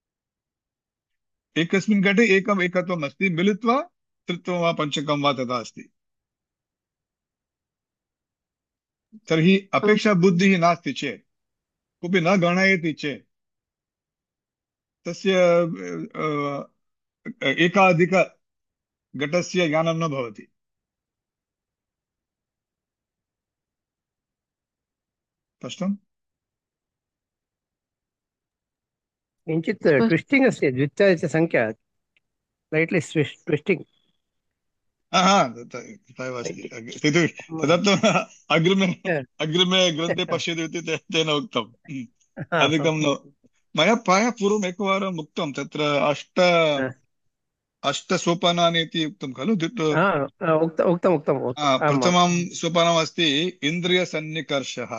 एकस्मिन् घटे एकम् एकत्वम् अस्ति, मिलित्वा त्रित्वं वा पञ्चकं वा तथा अस्ति। तर्हि अपेक्षाबुद्धिः नास्ति चेत्, कोऽपि न गणयति चेत् तस्य एकाधिकघटस्य ज्ञानं न भवति। स्पष्टम्? किञ्चित् ट्विस्टिङ्ग् अस्ति द्वित्वस्य सङ्ख्या, स्लैट्लि ट्विस्टिङ्ग्। तथैव अस्ति। तदर्थम् अग्रिमे ग्रन्थे पश्यतु इति तेन उक्तम्। अधिकं न, मया प्रायः पूर्वम् एकवारम् उक्तं, तत्र अष्टसोपानानि इति उक्तं खलु? उक्तम्। प्रथमं सोपानम् अस्ति इन्द्रियसन्निकर्षः,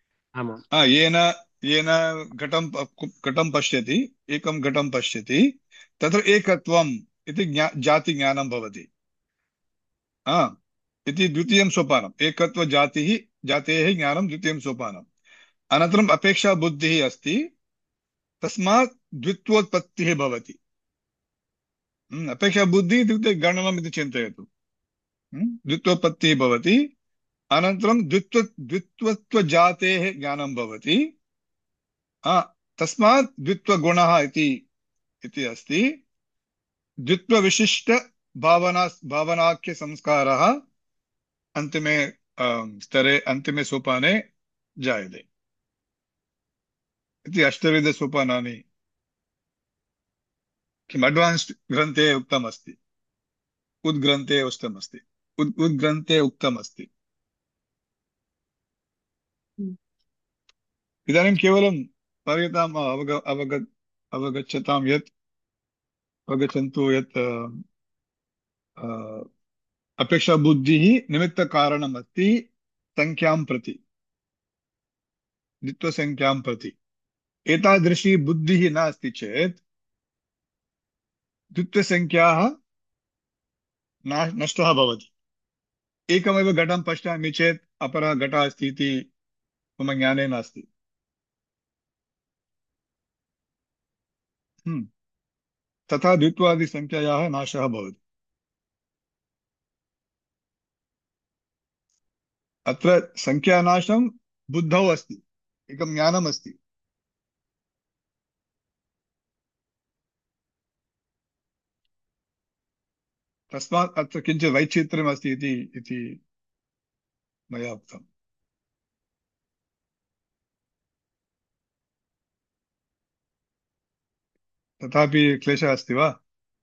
येन घटं पश्यति, एकं घटं पश्यति, तत्र एकत्वम् इति जातिज्ञानं भवति। हा, इति द्वितीयं सोपानम्। एकत्वजातिः, जातेः ज्ञानं द्वितीयं सोपानम्। अनन्तरम् अपेक्षा बुद्धिः अस्ति, तस्मात् द्वित्वोत्पत्तिः भवति। अपेक्षा बुद्धिः इत्युक्ते गणनम् इति चिन्तयतु। द्वित्वोत्पत्तिः भवति। अनन्तरं द्वित्वत्वजातेः ज्ञानं भवति। तस्मात् द्वित्वगुणः इति अस्ति। द्वित्वविशिष्ट भावनाख्य संस्कारः अन्तिमे स्तरे, अन्तिमे सोपाने जायते इति अष्टविधसोपानानि किम् अड्वान्स्ड् ग्रन्थे उक्तमस्ति, उद्ग्रन्थे उक्तमस्ति, उद्ग्रन्थे उक्तमस्ति। इदानीं केवलं पर्यताम् अवगच्छतां यत् अवगच्छन्तु यत् अपेक्षा बुद्धिः निमित्तकारणम् अस्ति संख्यां प्रति, द्वित्वसंख्यां प्रति। एतादृशी बुद्धिः नास्ति चेत् द्वित्वसंख्याः नष्टः भवति। एकमेव घटं पश्यामि चेत् अपरः घटः अस्ति इति मम ज्ञाने नास्ति। तथा द्वित्वादिसंख्यायाः नाशः भवति। अत्र संख्यानाशं बुद्धौ अस्ति, एकं ज्ञानम् अस्ति। तस्मात् अत्र किञ्चित् वैचित्र्यम् अस्ति इति मया उक्तम्। तथापि क्लेशः अस्ति वा?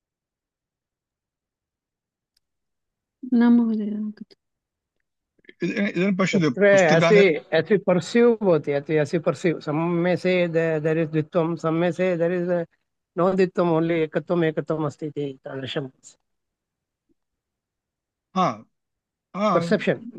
न महोदय। इदानीं पश्यतु तत्र पुस्तकानि। as we perceive भवति, as we perceive, some may say there is द्वित्वं, some may say there is no द्वित्वम्, only एकत्वम् अस्ति इति तादृशं perception.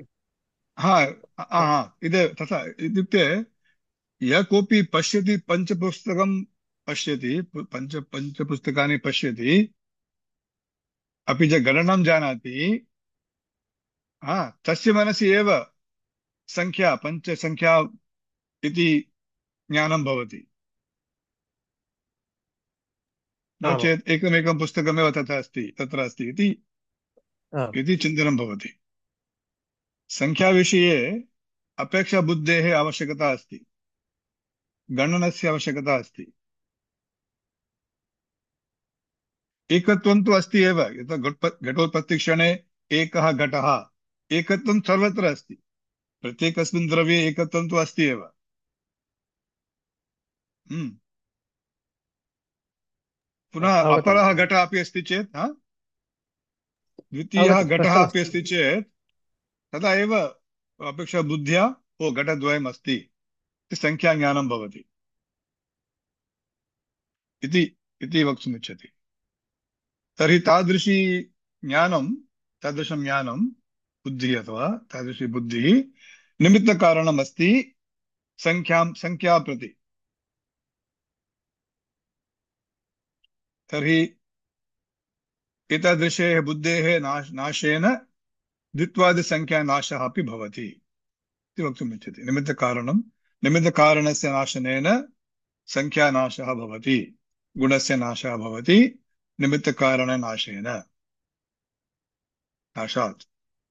तथा इत्युक्ते यः कोऽपि पश्यति, पञ्चपुस्तकं पश्यति, पञ्चपुस्तकानि पश्यति, अपि च गणनं जानाति, तस्य मनसि एव संख्या, पञ्चसंख्या इति ज्ञानं भवति। नो चेत् एकमेकं पुस्तकमेव तत्र अस्ति इति चिन्तनं भवति। संख्याविषये अपेक्षा बुद्धेः आवश्यकता अस्ति, गणनस्य आवश्यकता अस्ति। एकत्वं तु अस्ति एव। यथा घटोत्पत्तिक्षणे एकः घटः, एकत्वं सर्वत्र अस्ति। प्रत्येकस्मिन् द्रव्ये एकत्वं तु अस्ति एव। पुनः अपरः घटः अपि अस्ति चेत्, द्वितीयः घटः अपि अस्ति चेत् तदा एव अपेक्षा बुद्ध्या घटद्वयम् अस्ति इति संख्याज्ञानं भवति इति वक्तुमिच्छति। तर्हि तादृशं ज्ञानं बुद्धिः अथवा तादृशी बुद्धिः निमित्तकारणम् अस्ति संख्या प्रति। तर्हि एतादृशेः बुद्धेः नाशेन द्वित्वादिसंख्यानाशः अपि भवति इति वक्तुमिच्छति। निमित्तकारणस्य नाशनेन संख्यानाशः भवति, गुणस्य नाशः भवति निमित्तकारणनाशेन, नाशात्।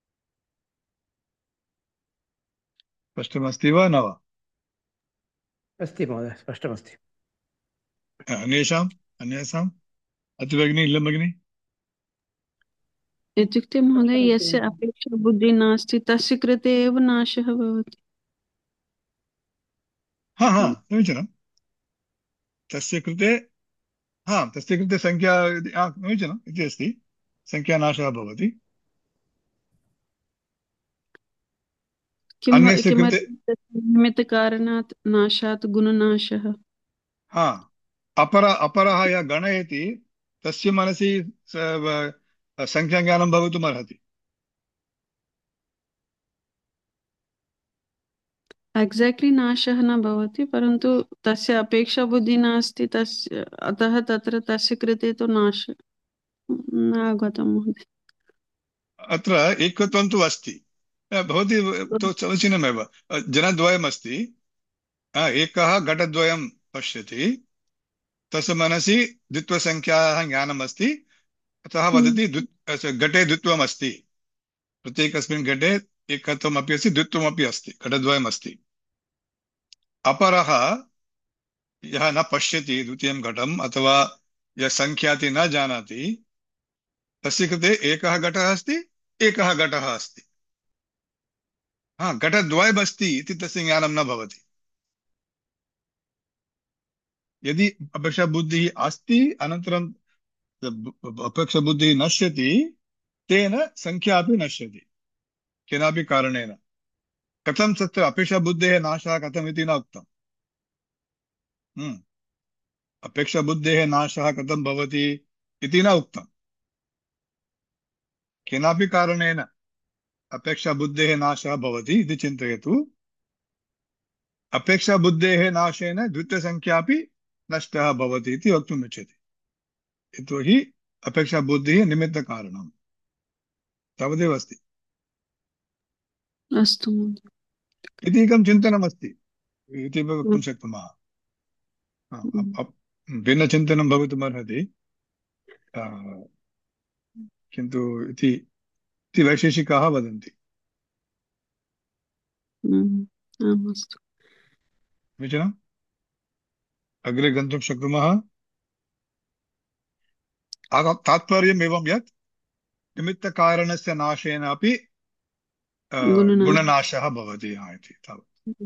स्पष्टमस्ति वा न वा? अस्ति महोदय, स्पष्टमस्ति। अन्येषाम् अतिभगिनी, इल्लं भगिनी? इत्युक्ते महोदय, यस्य अपेक्षा बुद्धिः नास्ति तस्य कृते एव नाशः भवति। समीचीनं। तस्य कृते संख्या समीचीनम् इति अस्ति, संख्यानाशः भवति। अन्यस्य कृते निमित्तकारणात् नाशात् गुणनाशः। अपरः यः गणयति तस्य मनसि संख्याज्ञानं भवितुम् अर्हति। एक्साक्ट्लि नाशः न भवति, परन्तु तस्य अपेक्षा बुद्धिः नास्ति, तस्य अतः तत्र तस्य कृते तु नाश न आगतं महोदय। अत्र एकत्वं तु अस्ति। भवती तु समीचीनमेव। जनद्वयमस्ति। एकः घटद्वयं पश्यति, तस्य मनसि द्वित्वसङ्ख्यायाः ज्ञानमस्ति, अतः वदति घटे द्वित्वमस्ति। प्रत्येकस्मिन् घटे एकत्वमपि अस्ति, द्वित्वमपि अस्ति, घटद्वयमस्ति। अपरः यः न पश्यति द्वितीयं घटम्, अथवा यः सङ्ख्याति न जानाति, तस्य कृते एकः घटः अस्ति, एकः घटः अस्ति। घटद्वयमस्ति इति तस्य ज्ञानं न भवति। यदि अपेक्षाबुद्धिः अस्ति, अनन्तरं अपेक्षाबुद्धिः नश्यति, तेन सङ्ख्या अपि नश्यति केनापि कारणेन। कथं तत्र अपेक्षाबुद्धेः नाशः कथम् इति न उक्तम्। अपेक्षाबुद्धेः नाशः कथं भवति इति न उक्तम्। केनापि कारणेन अपेक्षाबुद्धेः नाशः भवति इति चिन्तयतु। अपेक्षाबुद्धेः नाशेन द्वितीयसङ्ख्या अपि नष्टः भवति इति वक्तुम् इच्छति। यतोहि अपेक्षाबुद्धिः निमित्तकारणम्। तावदेव अस्ति अस्तु महोदय। इति एकं चिन्तनमस्ति इति वक्तुं शक्नुमः। भिन्नचिन्तनं भवितुमर्हति, किन्तु इति वैशेषिकाः वदन्ति। आम् अस्तु। समीचीनम्। अग्रे गन्तुं शक्नुमः। तात्पर्यम् एवं यत् निमित्तकारणस्य नाशेन अपि गुणनाशः भवति इति तावत्।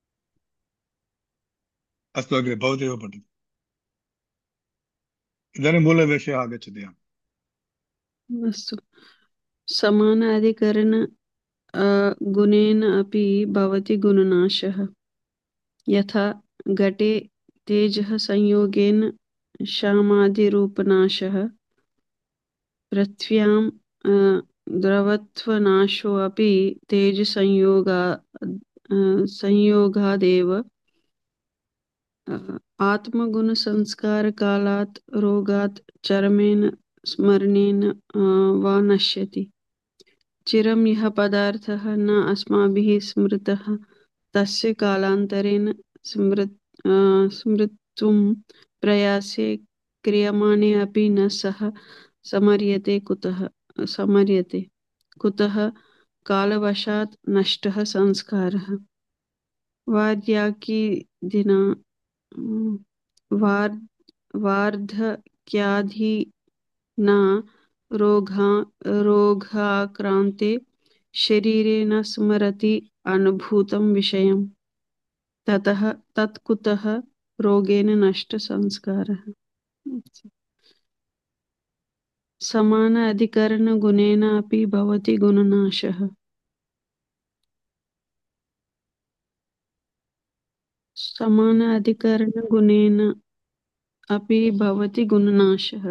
अस्तु, अग्रे भवदेव पठतु। इदानीं मूलविषयः आगच्छति। अस्तु। समान अधिकरण गुणेन अपि भवति गुणनाशः। यथा घटे तेजः संयोगेन श्यामादिरूपनाशः, पृथ्व्यां द्रवत्वनाशो अपि संयोगादेव। आत्मगुणसंस्कारकालात् रोगात् चरमेण स्मरणेन वा नश्यति। चिरं यः पदार्थः न अस्माभिः स्मृतः, तस्य कालान्तरेण स्मृतुं प्रयासे क्रियमाणे अपि न सः समर्यते। कुतः कालवशात् नष्टः संस्कारः। वार्धक्यादिना वार्धक्यादिना रोगाक्रान्ते शरीरे न स्मरति अनुभूतं विषयम्। तत्कुतः रोगेण नष्ट संस्कारः। समान अधिकरण गुणेन अपि भवति गुणनाशः। समान अधिकरण गुणेन अपि भवति गुणनाशः।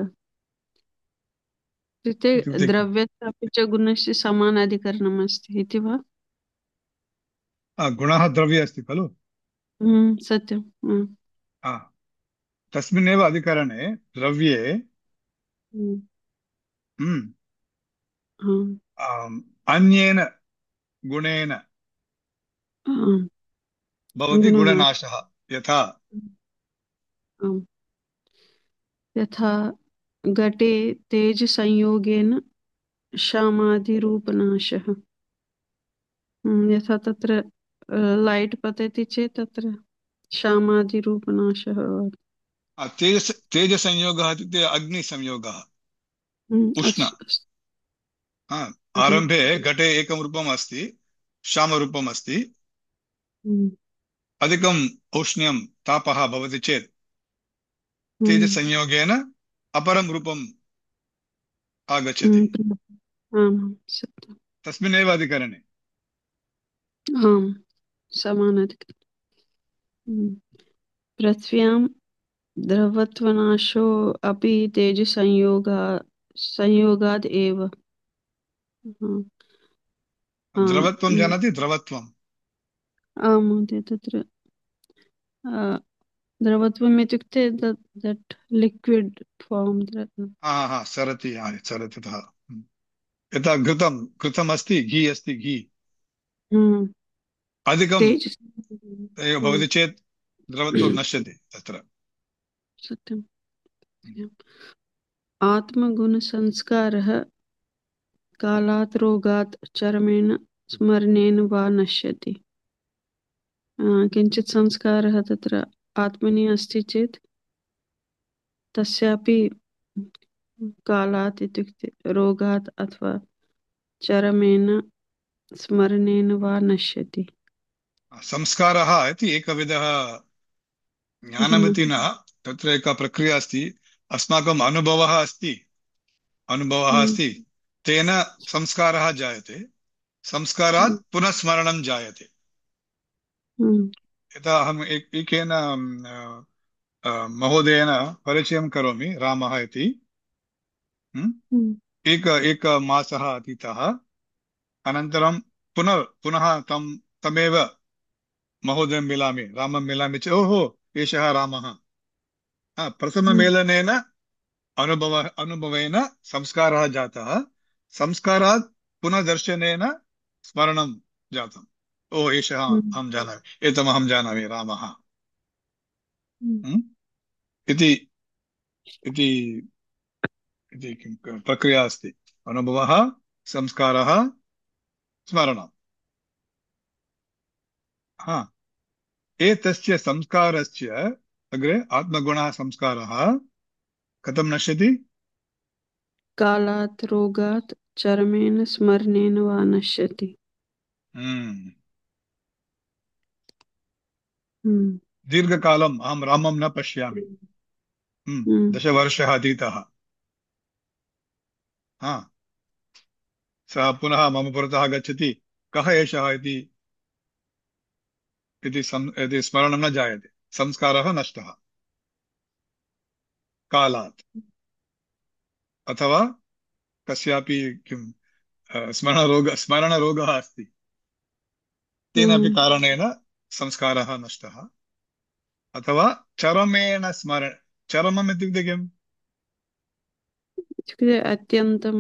इत्युक्ते द्रव्यस्य अपि च गुणस्य समान अधिकरणम् अस्ति इति वा? गुणः द्रव्ये अस्ति खलु। सत्यं। तस्मिन्नेव अधिकरणे द्रव्ये अन्येन गुणेन भवति गुणनाशः। यथा घटे तेजसंयोगेन श्यामादिरूपनाशः। यथा तत्र लैट् पतति चेत् तत्र श्यामादिरूपनाशः। तेजसंयोगः इत्युक्ते अग्निसंयोगः, उष्ण। आरम्भे घटे एकं रूपम् अस्ति, श्यामरूपम् अस्ति। अधिकम् औष्ण्यं तापः भवति चेत् तेजसंयोगेन अपरं रूपम् आगच्छति। तस्मिन्नेव अधिकरणे पृथ्व्यां द्रवत्वनाशो अपि संयोगाद् एव। द्रवत्वं जानाति? द्रवत्वं आम् महोदय तत्र द्रवत्वम् इत्युक्ते दट् लिक्विड् फार्म् सरति सरततः यथा घृतम् अस्ति घी अस्ति घी अधिकं तेजस् भवति चेत् द्रवत्वं नश्यति तत्र। सत्यम् आत्मगुणसंस्कारः कालात् रोगात् चरमेण स्मरणेन वा नश्यति। किञ्चित् संस्कारः तत्र आत्मनि अस्ति चेत् तस्यापि कालात् इत्युक्ते रोगात् अथवा चरमेण स्मरणेन वा नश्यति। संस्कारः इति एकविधः ज्ञानमिति न, तत्र एका प्रक्रिया अस्ति। अस्माकम् अनुभवः अस्ति, तेन संस्कारः जायते, संस्कारात् पुनः स्मरणं जायते। यथा अहम् एकेन महोदयेन परिचयं करोमि, रामः इति। एक मासः अतीतः, अनन्तरं पुनः तमेव महोदयं मिलामि, रामं मिलामि चेत् ओहो एषः रामः। प्रथममेलनेन अनुभवेन संस्कारः जातः, संस्कारात् पुनः दर्शनेन स्मरणं जातम्। ओ एषः अहं जानामि, एतमहं जानामि रामः इति इति इति किं प्रक्रिया अस्ति। अनुभवः, संस्कारः, स्मरणम्। एतस्य संस्कारस्य अग्रे आत्मगुणः संस्कारः कथं नश्यति? कालात् रोगात् चरमेण स्मरणेन वा नश्यति। दीर्घकालम् अहं रामं न पश्यामि, 10 वर्षः अतीतः, सः पुनः मम पुरतः गच्छति, कः एषः इति स्मरणं न जायते, संस्कारः नष्टः कालात्। अथवा कस्यापि स्मरणरोगः अस्ति, तेनापि कारणेन संस्कारः नष्टः। अथवा चरमेण चरमम् इत्युक्ते किम्? इत्युक्ते अत्यन्तं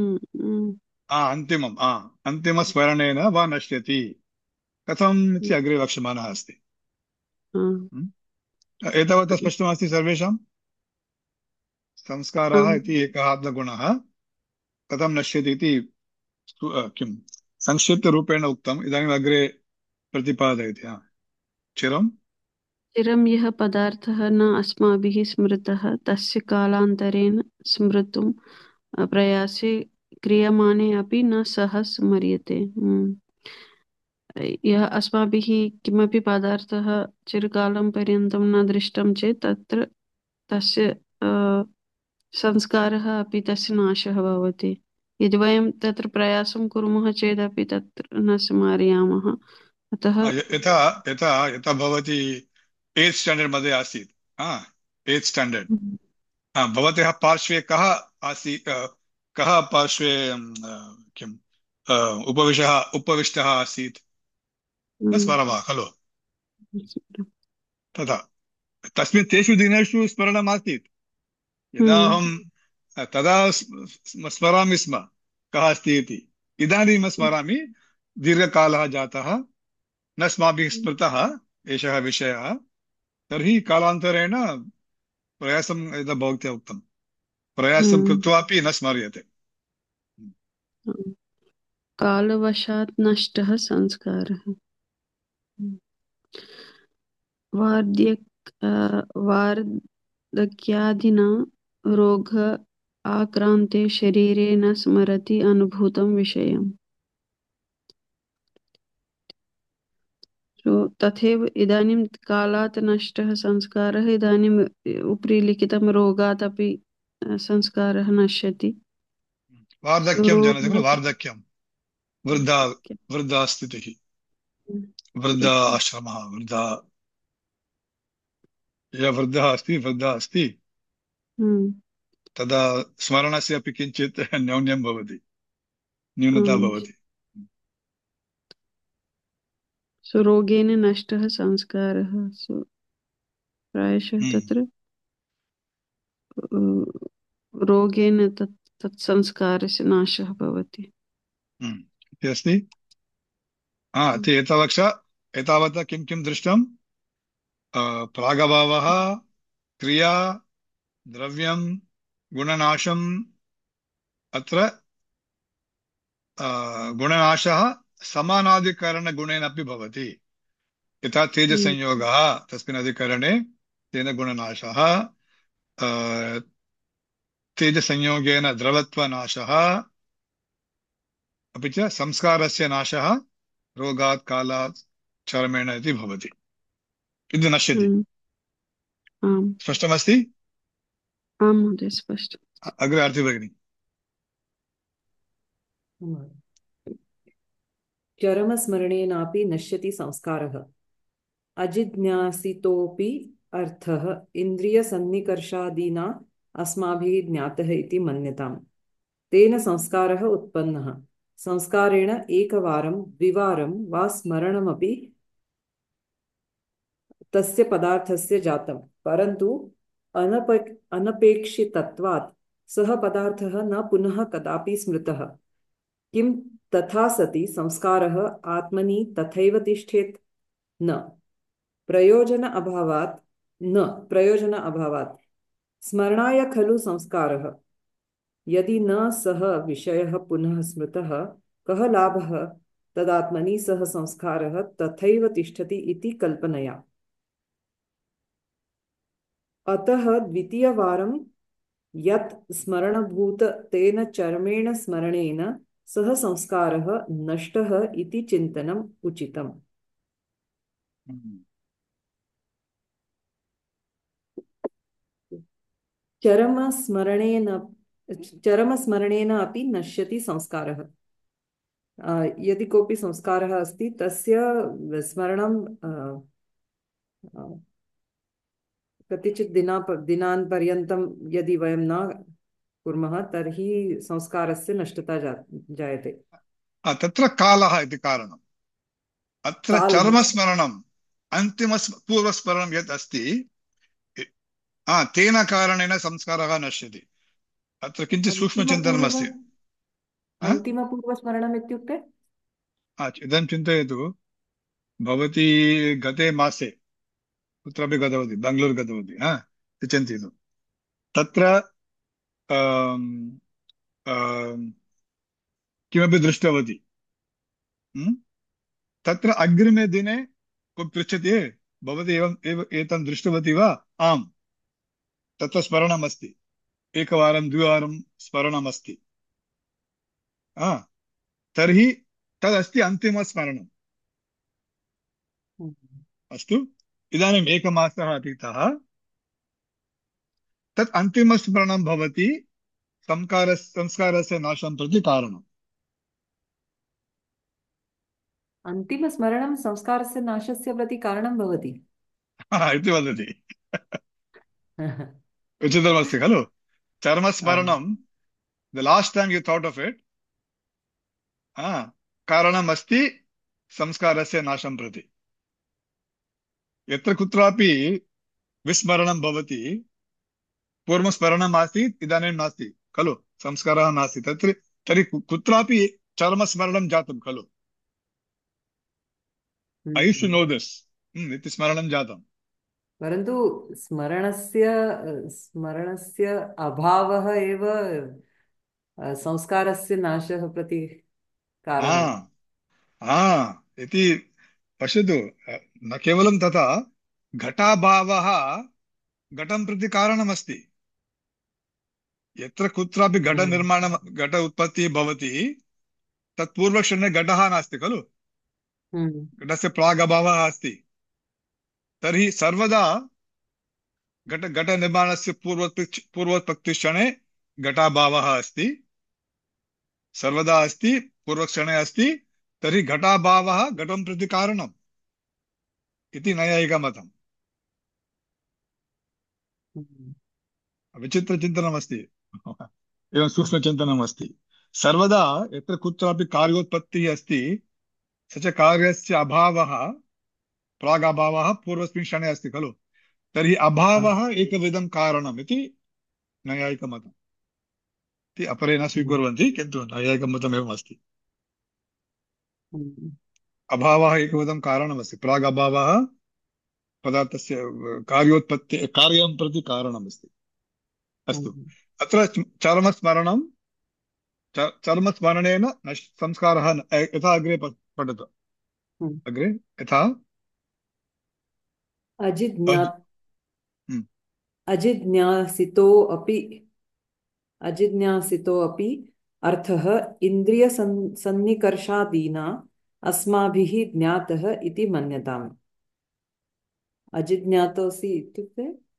अन्तिमस्मरणेन वा नश्यति। कथम् इति अग्रे वक्ष्यमाणः अस्ति। एतावत् स्पष्टमस्ति सर्वेषाम्? संस्कारः इति एकः आत्मगुणः कथं नश्यति इति किं संक्षिप्तरूपेण उक्तम्। इदानीम् अग्रे प्रतिपादयति। चिरम् यः पदार्थः न अस्माभिः स्मृतः तस्य कालान्तरेण स्मृतुं प्रयासे क्रियमाणे अपि न सः स्मर्यते। यः अस्माभिः किमपि पदार्थः चिरकालं पर्यन्तं न दृष्टं चेत् तत्र तस्य संस्कारः अपि तस्य नाशः भवति। यदि वयं तत्र प्रयासं कुर्मः चेदपि तत्र न स्मारयामः। अतः यथा भवती 8th स्टैण्डर्ड् मध्ये आसीत्, 8th स्टैण्डर्ड्, भवतः पार्श्वे कः आसीत्, कः पार्श्वे किम् उपविष्टः आसीत्, न स्मरामः खलु? तथा तेषु दिनेषु स्मरणम् आसीत्। यदा अहं तदा स्मरामि स्म कः अस्ति इति। इदानीं स्मरामि, दीर्घकालः जातः, न अस्माभिः स्मृतः एषः विषयः, तर्हि कालान्तरेण प्रयासं, यदा भवत्या उक्तं, प्रयासं कृत्वापि न स्मर्यते। कालवशात् नष्टः संस्कारः। वार्धक्यादिना रोग आक्रान्ते शरीरे न स्मरति अनुभूतं विषयम्। तथैव इदानीं कालात् नष्टः संस्कारः, इदानीम् उपरि लिखितं रोगात् अपि संस्कारः नश्यति। वार्धक्यं जानाति खलु? वार्धक्यं वृद्धा स्थितिः, वृद्धा आश्रमः, वृद्धः अस्ति, तदा स्मरणस्य अपि किञ्चित् न्यूनता भवति। सो रोगेन नष्टः संस्कारः, सो प्रायशः तत्र रोगेन तत् संस्कारस्य नाशः भवति। इति अस्ति। एतावता किं किं दृष्टं? प्रागभावः, क्रिया, द्रव्यं, गुणनाशम्। अत्र गुणनाशः समानाधिकरणगुणेन अपि भवति। यथा तेजसंयोगः तस्मिन् अधिकरणे तेन गुणनाशः, तेजसंयोगेन द्रवत्वनाशः, अपि च संस्कारस्य नाशः रोगात् कालात् चरमेण इति भवति, किन्तु नश्यति। आम् स्पष्टमस्ति? आं महोदय, स्पष्टम्। अग्रे आर्ति भगिनी। चरमस्मरणेनापि नश्यति संस्कारः। अजिज्ञासितोऽपि अर्थः इन्द्रियसन्निकर्षादिना अस्माभिः ज्ञातः इति मन्यताम्। तेन संस्कारः उत्पन्नः। संस्कारेण एकवारं द्विवारं वा स्मरणमपि तस्य पदार्थस्य जातं, परन्तु अनपेक्षितत्वात् सः पदार्थः न पुनः कदापि स्मृतः। किं तथा सति संस्कारः आत्मनि तथैव तिष्ठेत्? न प्रयोजन अभावात् स्मरणाय खलु संस्कारः। यदि न सः विषयः पुनः स्मृतः कः लाभः? तदात्मनि सः संस्कारः तथैव तिष्ठति इति कल्पनया। अतः द्वितीयवारं यत् स्मरणभूत तेन चरमेण स्मरणेन सः संस्कारः नष्टः इति चिन्तनम् उचितम्। चरमस्मरणेन अपि नश्यति संस्कारः। यदि कोऽपि संस्कारः अस्ति तस्य स्मरणं कतिचित् दिनान् पर्यन्तं यदि वयं न कुर्मः तर्हि संस्कारस्य नष्टता जायते। तत्र कालः इति कारणम्। अत्र चरमस्मरणम् पूर्वस्मरणं यत् अस्ति तेन कारणेन संस्कारः नश्यति। अत्र किञ्चित् सूक्ष्मचिन्तनम् अस्ति। अन्तिमपूर्वस्मरणम् इत्युक्ते इदं चिन्तयतु, भवती गते मासे कुत्रापि गतवती, बेङ्गलूरु गतवती, चिन्तयतु। तत्र किमपि दृष्टवती। तत्र अग्रिमे दिने कोऽपि पृच्छति, भवती एतं दृष्टवती वा? आम्। तत्र स्मरणमस्ति, एकवारं द्विवारं स्मरणमस्ति। तर्हि तदस्ति अन्तिमस्मरणम्। अस्तु, इदानीम् एकमासः अतीतः, तत् अन्तिमस्मरणं भवति संस्कारस्य नाशं प्रति कारणम्। अन्तिमस्मरणं संस्कारस्य नाशस्य प्रति कारणं भवति इति वदति। उचितमस्ति खलु? चर्मस्मरणं, the last time you thought of it, कारणमस्ति संस्कारस्य नाशं प्रति। यत्र कुत्रापि विस्मरणं भवति, पूर्वस्मरणम् आसीत्, इदानीं नास्ति खलु, संस्कारः नास्ति, तर्हि कुत्रापि चर्मस्मरणं जातं खलु। I used to know this. इति स्मरणं जातम्। परन्तु स्मरणस्य अभावः एव संस्कारस्य नाशः प्रति कारणम् इति पश्यतु। न केवलं तथा, घटाभावः घटं प्रति कारणमस्ति। यत्र कुत्रापि घट उत्पत्तिः भवति, तत् पूर्वक्षणे घटः नास्ति खलु, घटस्य प्रागभावः अस्ति। तर्हि सर्वदा घटनिर्माणस्य पूर्वोत्पत्तिक्षणे घटाभावः अस्ति, सर्वदा अस्ति, पूर्वक्षणे अस्ति। तर्हि घटाभावः घटं प्रति कारणम् इति नैयायिकमतम्। विचित्रचिन्तनमस्ति, एवं सूक्ष्मचिन्तनमस्ति। सर्वदा यत्र कुत्रापि कार्योत्पत्तिः अस्ति, स च कार्यस्य अभावः प्रागभावः पूर्वस्मिन् क्षणे अस्ति खलु। तर्हि अभावः एकविधं कारणम् इति नैयायिकमतम् इति अपरे न स्वीकुर्वन्ति, किन्तु नैयायिकमतम् एवम् अस्ति। अभावः एकविधं कारणमस्ति, प्रागभावः पदार्थस्य कार्योत्पत्ति कार्यं प्रति कारणमस्ति। अस्तु, अत्र चर्मस्मरणं चर्मस्मरणेन संस्कारः यथा अग्रे पठतु अग्रे यथा अजिज्ञा हम्म, अजिज्ञासितोऽपि अजिज्ञासितोऽपि अर्थः इन्द्रियसन्निकर्षादीना अस्माभिः ज्ञातः इति मन्यताम्। अजिज्ञातोऽसि इत्युक्ते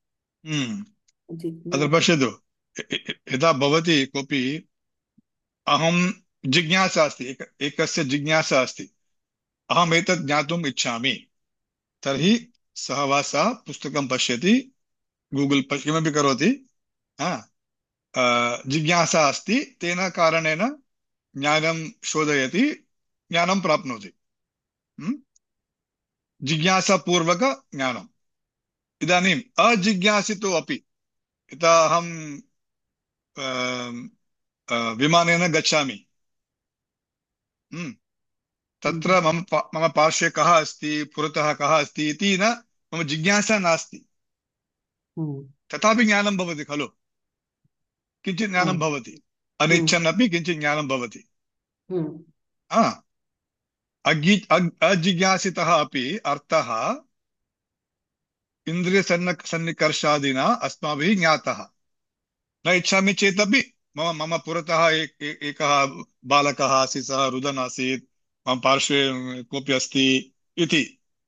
अत्र पश्यतु, यदा भवति कोऽपि अहं जिज्ञासा अस्ति, एकस्य जिज्ञासा अस्ति, अहम् एतत् ज्ञातुम् इच्छामि, तर्हि सः वा सा पुस्तकं पश्यति, गूगल् किमपि करोति, जिज्ञासा अस्ति, तेन कारणेन ज्ञानं शोधयति, ज्ञानं प्राप्नोति। जिज्ञासापूर्वक ज्ञानम्। इदानीम् अजिज्ञासितो अपि, यथा अहं विमानेन गच्छामि, तत्र मम पार्श्वे कः अस्ति, पुरतः कः अस्ति इति न मम जिज्ञासा नास्ति, तथापि ज्ञानं भवति खलु, किञ्चित् ज्ञानं भवति, अनिच्छन् अपि किञ्चित् ज्ञानं भवति। अजिज्ञासितः अपि अर्थः इन्द्रियसन्निकर्षादिना अस्माभिः ज्ञातः। न इच्छामि चेदपि मम पुरतः एकः बालकः आसीत्, सः रुदन् आसीत्, मम पार्श्वे कोऽपि अस्ति इति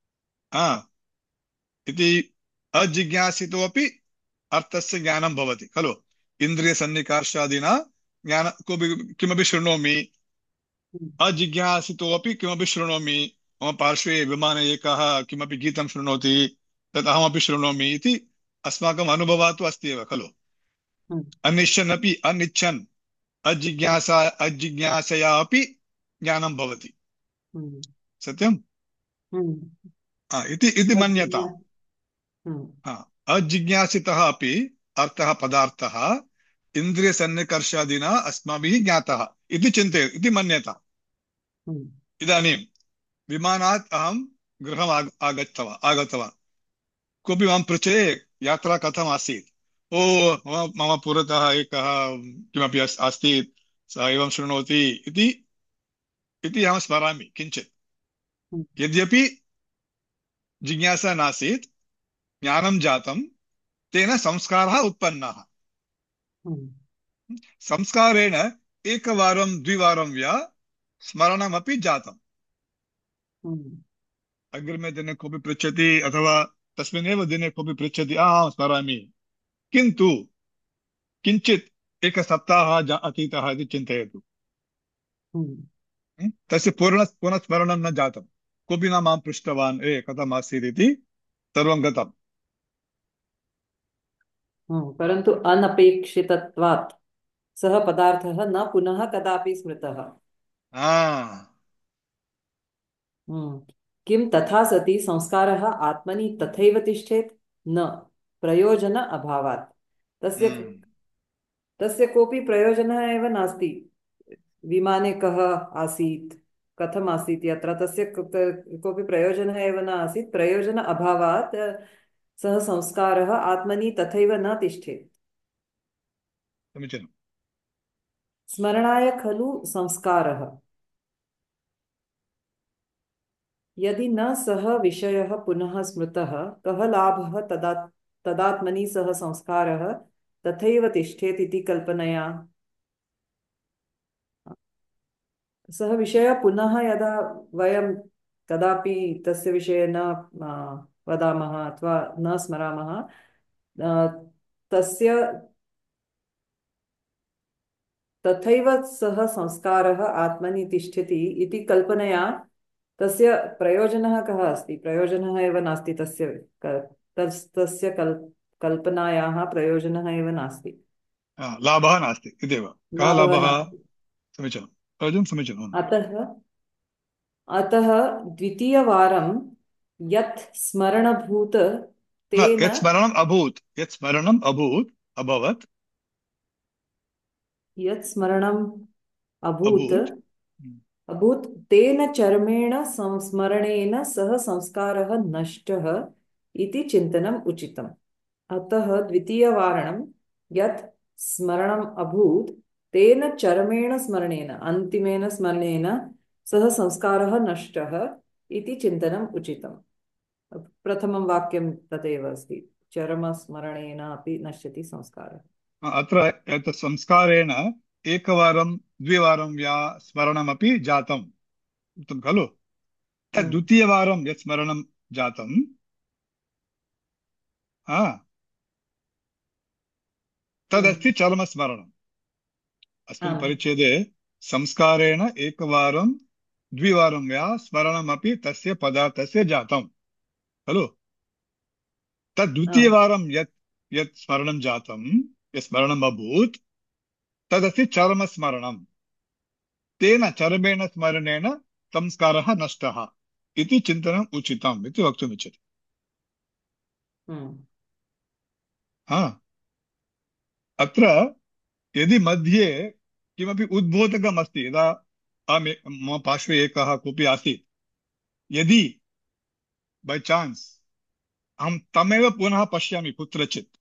अजिज्ञासितोऽपि अर्थस्य ज्ञानं भवति खलु। इन्द्रियसन्निकर्षादिना ज्ञान, कोऽपि किमपि शृणोमि, अजिज्ञासितोऽपि किमपि शृणोमि, मम पार्श्वे विमाने एकः किमपि गीतं शृणोति, तत् अहमपि शृणोमि इति अस्माकम् अनुभवः तु अस्ति एव खलु। अनिच्छन् अपि, अनिच्छन् अजिज्ञासया अपि ज्ञानं भवति, सत्यम् इति मन्यताम्। अजिज्ञासितः अपि अर्थः पदार्थः इन्द्रियसन्निकर्षादिना अस्माभिः ज्ञातः इति चिन्तयतु, इति मन्यताम्। इदानीं विमानात् अहं गृहम् आगतवान्, कोऽपि मां पृच्छे यात्रा कथम् आसीत्, ओ मम पुरतः एकः किमपि अस्ति, सः एवं शृणोति इति अहं स्मरामि किञ्चित्, यद्यपि जिज्ञासा नासीत्, ज्ञानं जातं, तेन संस्कारः उत्पन्नः। संस्कारेण एकवारं द्विवारं वा स्मरणमपि जातम्। अग्रिमे दिने कोऽपि पृच्छति, अथवा तस्मिन्नेव दिने कोऽपि पृच्छति, अहं स्मरामि, किन्तु किञ्चित् एकसप्ताहः अतीतः इति चिन्तयतु, तस्य पुनः स्मरणं न जातं, कोऽपि न मां पृष्टवान्, कथम् आसीत् इति, सर्वं गतम्। परन्तु अनपेक्षितत्वात् सः पदार्थः न पुनः कदापि स्मृतः। किं तथा सति संस्कारः आत्मनि तथैव तिष्ठेत्, न प्रयोजन अभावात्। तस्य कोऽपि प्रयोजनः एव नास्ति। विमाने कः आसीत्, कथम् आसीत् यात्रा, तस्य कोऽपि प्रयोजनः एव न आसीत्। प्रयोजन अभावात् सः संस्कारः आत्मनि तथैव न तिष्ठेत्। समीचीनम्। स्मरणाय खलु संस्कारः, यदि न सः विषयः पुनः स्मृतः, कः लाभः तदात्मनि सः संस्कारः तथैव तिष्ठेत् इति कल्पनया। सः विषयः पुनः यदा वयं कदापि तस्य विषये न वदामः अथवा न स्मरामः, तस्य तथैव सः संस्कारः आत्मनि तिष्ठति इति कल्पनया तस्य प्रयोजनः कः अस्ति? प्रयोजनः एव नास्ति। तस्य कल्पनायाः प्रयोजनः एव नास्ति, लाभः नास्ति इत्येव। कः लाभः? समीचीनं, समीचीनम्। अतः द्वितीयवारं यत् स्मरणभूत तेन यत् स्मरणम् अभूत्, यत् स्मरणम् अभवत् यत् स्मरणम् अभूत अभूत् अभूत् तेन चरमेण संस्मरणेन सह संस्कारः नष्टः इति चिन्तनम् उचितम्। अतः द्वितीयवारणं यत् स्मरणम् अभूत् तेन चरमेण स्मरणेन अन्तिमेन स्मरणेन सः संस्कारः नष्टः इति चिन्तनम् उचितम्। प्रथमं वाक्यं तदेव अस्ति, चरमस्मरणेन अपि नश्यति संस्कारः। अत्र एतत् संस्कारेण एकवारं द्विवारं या स्मरणमपि जातम् उक्तं खलु। तद् द्वितीयवारं यत् स्मरणं जातं तदस्ति चरमस्मरणम्। अस्मिन् परिच्छेदे संस्कारेण एकवारं द्विवारं या स्मरणमपि तस्य पदार्थस्य जातं खलु। तद् द्वितीयवारं यत् यत् स्मरणं जातं, यत् स्मरणम् अभूत् तदस्ति चरमस्मरणम्। तेन चरमेण स्मरणेन संस्कारः नष्टः इति चिन्तनम् उचितम् इति वक्तुमिच्छति। अत्र यदि मध्ये किमपि उद्बोधकम् अस्ति, यदा मम पार्श्वे एकः कोऽपि आसीत्, यदि बै चान्स् अहं तमेव पुनः पश्यामि कुत्रचित्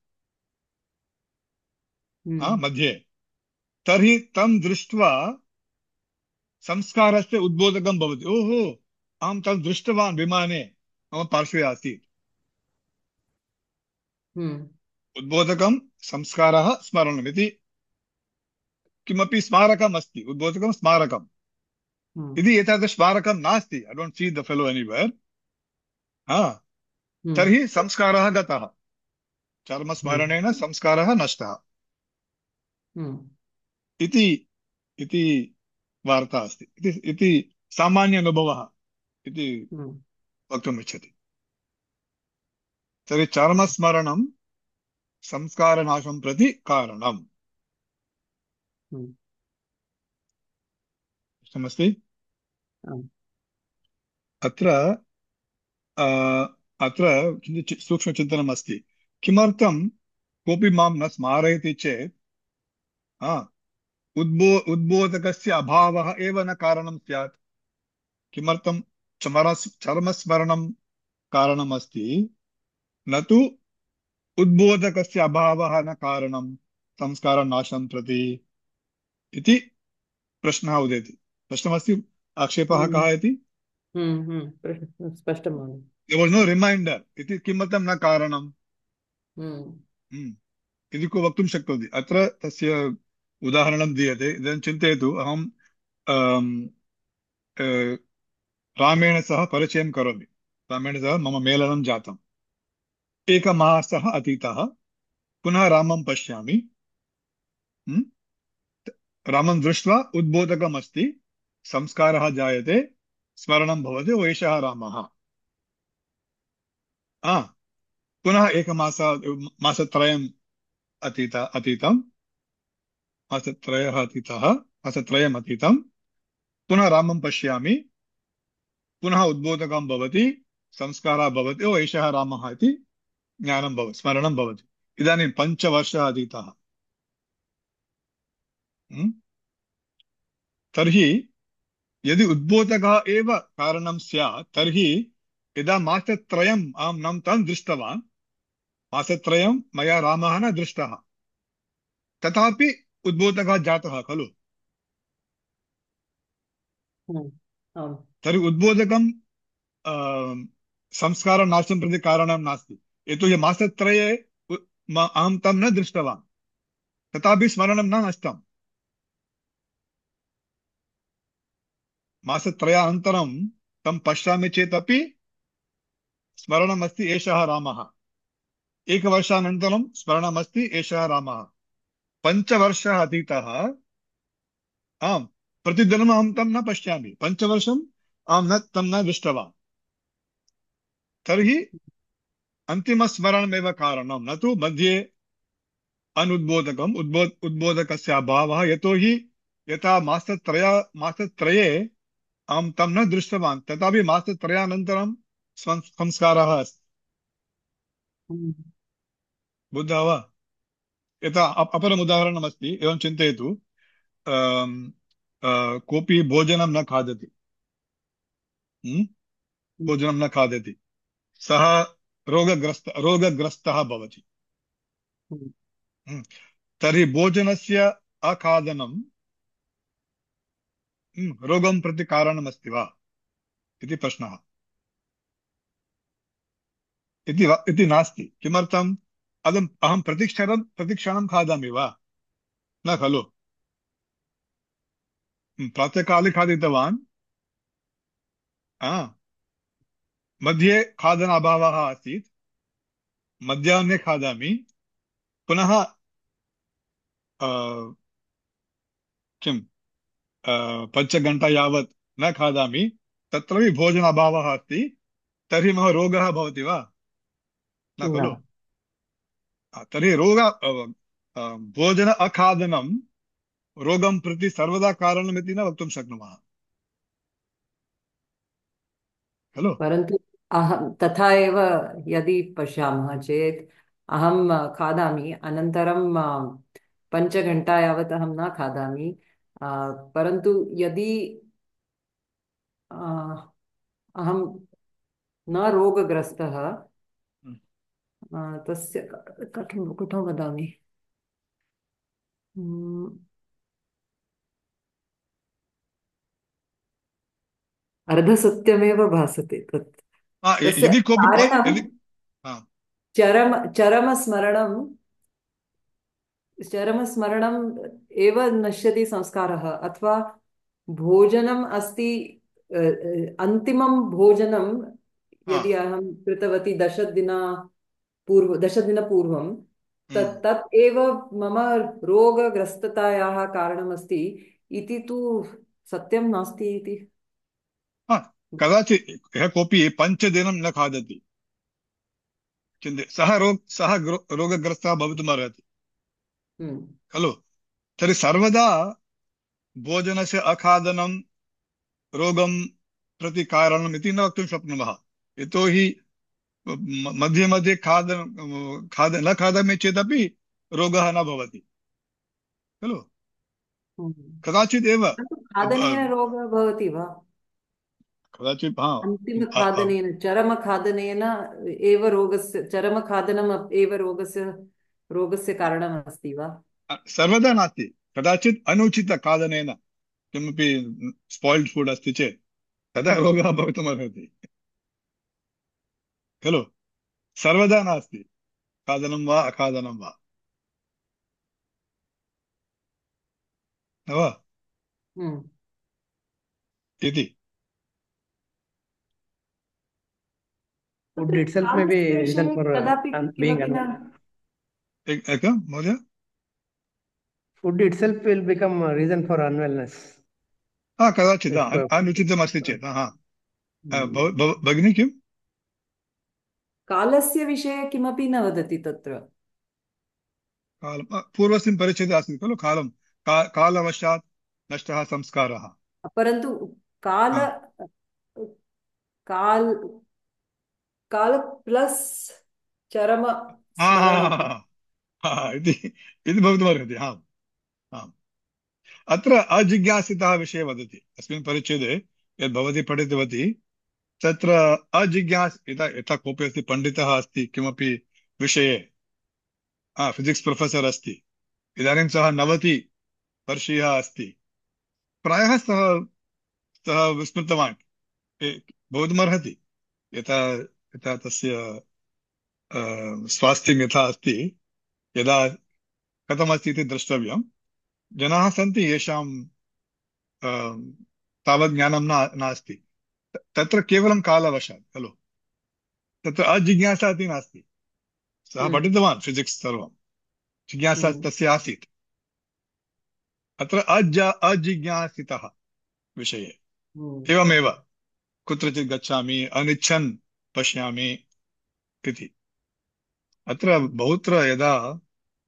मध्ये, तर्हि तं दृष्ट्वा संस्कारस्य उद्बोधकं भवति। ओहो, अहं तं दृष्टवान् विमाने, मम पार्श्वे आसीत्। उद्बोधकं संस्कारः स्मरणम् इति किमपि स्मारकम् अस्ति, उद्बोधकं स्मारकम्। यदि एतादृश स्मारकं नास्ति, I don't see the fellow anywhere, तर्हि संस्कारः गतः, चर्मस्मरणेन संस्कारः नष्टः इति वार्ता अस्ति, इति सामान्य अनुभवः इति वक्तुम् इच्छति। तर्हि चर्मस्मरणं संस्कारनाशं प्रति कारणम्। समस्ति? अत्र किञ्चित् सूक्ष्मचिन्तनम् अस्ति। किमर्थं कोऽपि मां न स्मारयति चेत् उद्बोधकस्य अभावः एव न कारणं स्यात्। किमर्थं चर्मस्मरणं कारणम् अस्ति, न तु उद्बोधकस्य अभावः न कारणं संस्कारनाशं प्रति इति प्रश्नः उदेति। स्पष्टमस्ति? आक्षेपः कः इति? स्पष्टं महोदय। There was no reminder इति किमर्थं न कारणम् इति को वक्तुं शक्नोति। अत्र तस्य उदाहरणं दीयते। इदानीं चिन्तयतु, अहं रामेण सह परिचयं करोमि, रामेण सह मम मेलनं जातम्, एकमासः अतीतः, पुनः रामं पश्यामि, रामं दृष्ट्वा उद्बोधकम् अस्ति, संस्कारः जायते, स्मरणं भवति, ओ एषः रामः। पुनः मासत्रयम् अतीतं, मासत्रयम् अतीतं, पुनः रामं पश्यामि, पुनः उद्बोधकं भवति, संस्कारः भवति, ओ एषः रामः इति ज्ञानं भवति, स्मरणं भवति। इदानीं 5 वर्षः अतीतः। तर्हि यदि उद्बोधकः एव कारणं स्यात्, तर्हि यदा मासत्रयम् अहं तं दृष्टवान्, मासत्रयं मया रामः न दृष्टः, तथापि उद्बोधकः जातः खलु। तर्हि उद्बोधकं संस्कारनाशं प्रति कारणं नास्ति। यतोहि मासत्रये अहं तं न दृष्टवान्, तथापि स्मरणं न नष्टम्। मासत्रयानन्तरं तं पश्यामि चेदपि स्मरणमस्ति, एषः रामः। एकवर्षानन्तरं स्मरणमस्ति, एषः रामः। 5 वर्षः अतीतः, आम्, प्रतिदिनम् अहं तं न पश्यामि, 5 वर्षम् अहं तं न दृष्टवान्। तर्हि अन्तिमस्मरणमेव कारणं, न तु मध्ये अनुद्बोधकम् उद्बोधकस्य अभावः। यतोहि यथा मासत्रये अहं तं न दृष्टवान्, तथापि मासत्रयानन्तरं संस्कारः अस्ति। हम्म, बुद्धः वा? यथा अपरम् उदाहरणमस्ति, एवं चिन्तयतु। अम्, कोऽपि भोजनं न खादति। हम्म? भोजनं न खादति, सः रोगग्रस्तः भवति। हम्म, हम्म? तर्हि भोजनस्य अखादनं रोगं प्रति कारणमस्ति वा इति प्रश्नः। इति नास्ति। किमर्थम्? अहं प्रतिक्षणं खादामि वा? न खलु। प्रातःकाले खादितवान्, मध्ये खादन अभावः आसीत्, मध्याह्ने खादामि, पुनः अ, किं 5 घण्टा यावत् न खादामि, तत्रापि भोजन अभावः अस्ति, तर्हि मम रोगः भवति वा? न खलु। न। तर्हि भोजन अखादनं रोगं प्रति सर्वदा कारणमिति न वक्तुं शक्नुमः खलु। परन्तु अहं तथा एव यदि पश्यामः चेत् अहं खादामि, अनन्तरं 5 घण्टा यावत् अहं न खादामि, परन्तु यदि अहं न रोगग्रस्तः, तस्य कथं वदामि, हम्म, अर्धसत्यमेव भासते तत्। तस्य यदि कोऽपि कारणं यदि हा, चरमस्मरणं, चरमस्मरणम् एव नश्यति संस्कारः, अथवा भोजनम् अस्ति, अन्तिमं भोजनं हा, यदि अहं कृतवती 10 दिनपूर्वं, हम्म, तत् एव मम रोगग्रस्ततायाः कारणमस्ति इति तु सत्यं नास्ति इति। हा, कदाचित् यः कोऽपि 5 दिनं न खादति, सः रोगग्रस्तः भवितुमर्हति हम्म, खलु। तर्हि सर्वदा भोजनस्य अखादनं रोगं प्रति कारणम् इति न वक्तुं शक्नुमः। यतोहि मध्ये मध्ये न खादामि चेदपि रोगः न भवति खलु। हम्म। कदाचिदेव परन्तु खादनेन रोगः भवति वा? कदाचित् हा, अन्तिमखादनेन, चरमखादनेन एव रोगस्य, चरमखादनम् एव रोगस्य कारणमस्ति वा? सर्वदा नास्ति। कदाचित् अनुचितखादनेन किमपि स्पाइल्ड् फुड् अस्ति चेत् तदा रोगः भवितुमर्हति खलु। सर्वदा नास्ति, खादनं वा अखादनं वा न वा हम्म। इति। Food तत्र itself may be कालस्य reason विषये for कदापि being किमपि न। unwell. एकं महोदय। Food itself will become a reason for unwellness. कदाचित् If अनुचितमस्ति चेत् mm, भगिनी किम्? कालस्य विषये किमपि न वदति तत्र। पूर्वस्मिन् परिच्छेदे आसीत् खलु, कालवशात् नष्टः संस्कारः। परन्तु काल हा, काल काल प्लस् चरम हा, हा, स्मरणं। हा, इति भवितुमर्हति। आम्, आम्। अत्र अजिज्ञासितः विषये वदति अस्मिन् परिच्छेदे यद् भवती पठितवती। तत्र यथा कोऽपि अस्ति, पण्डितः अस्ति किमपि विषये, फिजिक्स् प्रोफेसर् अस्ति, इदानीं सः 90 वर्षीयः अस्ति, प्रायः सः सः विस्मृतवान् भवितुमर्हति। यथा यथा तस्य स्वास्थ्यं यथा अस्ति, यदा कथमस्ति इति द्रष्टव्यं। जनाः सन्ति येषां अ, तावत् ज्ञानं नास्ति। तत्र केवलं कालवशात् खलु। तत्र अजिज्ञासा इति नास्ति। सः हम्म, पठितवान् फिजिक्स् सर्वं, जिज्ञासा हम्म, तस्य आसीत्। अत्र अजिज्ञासितः विषये हम्म। एवमेव कुत्रचित् गच्छामि, अनिच्छन् पश्यामि इति। अत्र बहुत्र यदा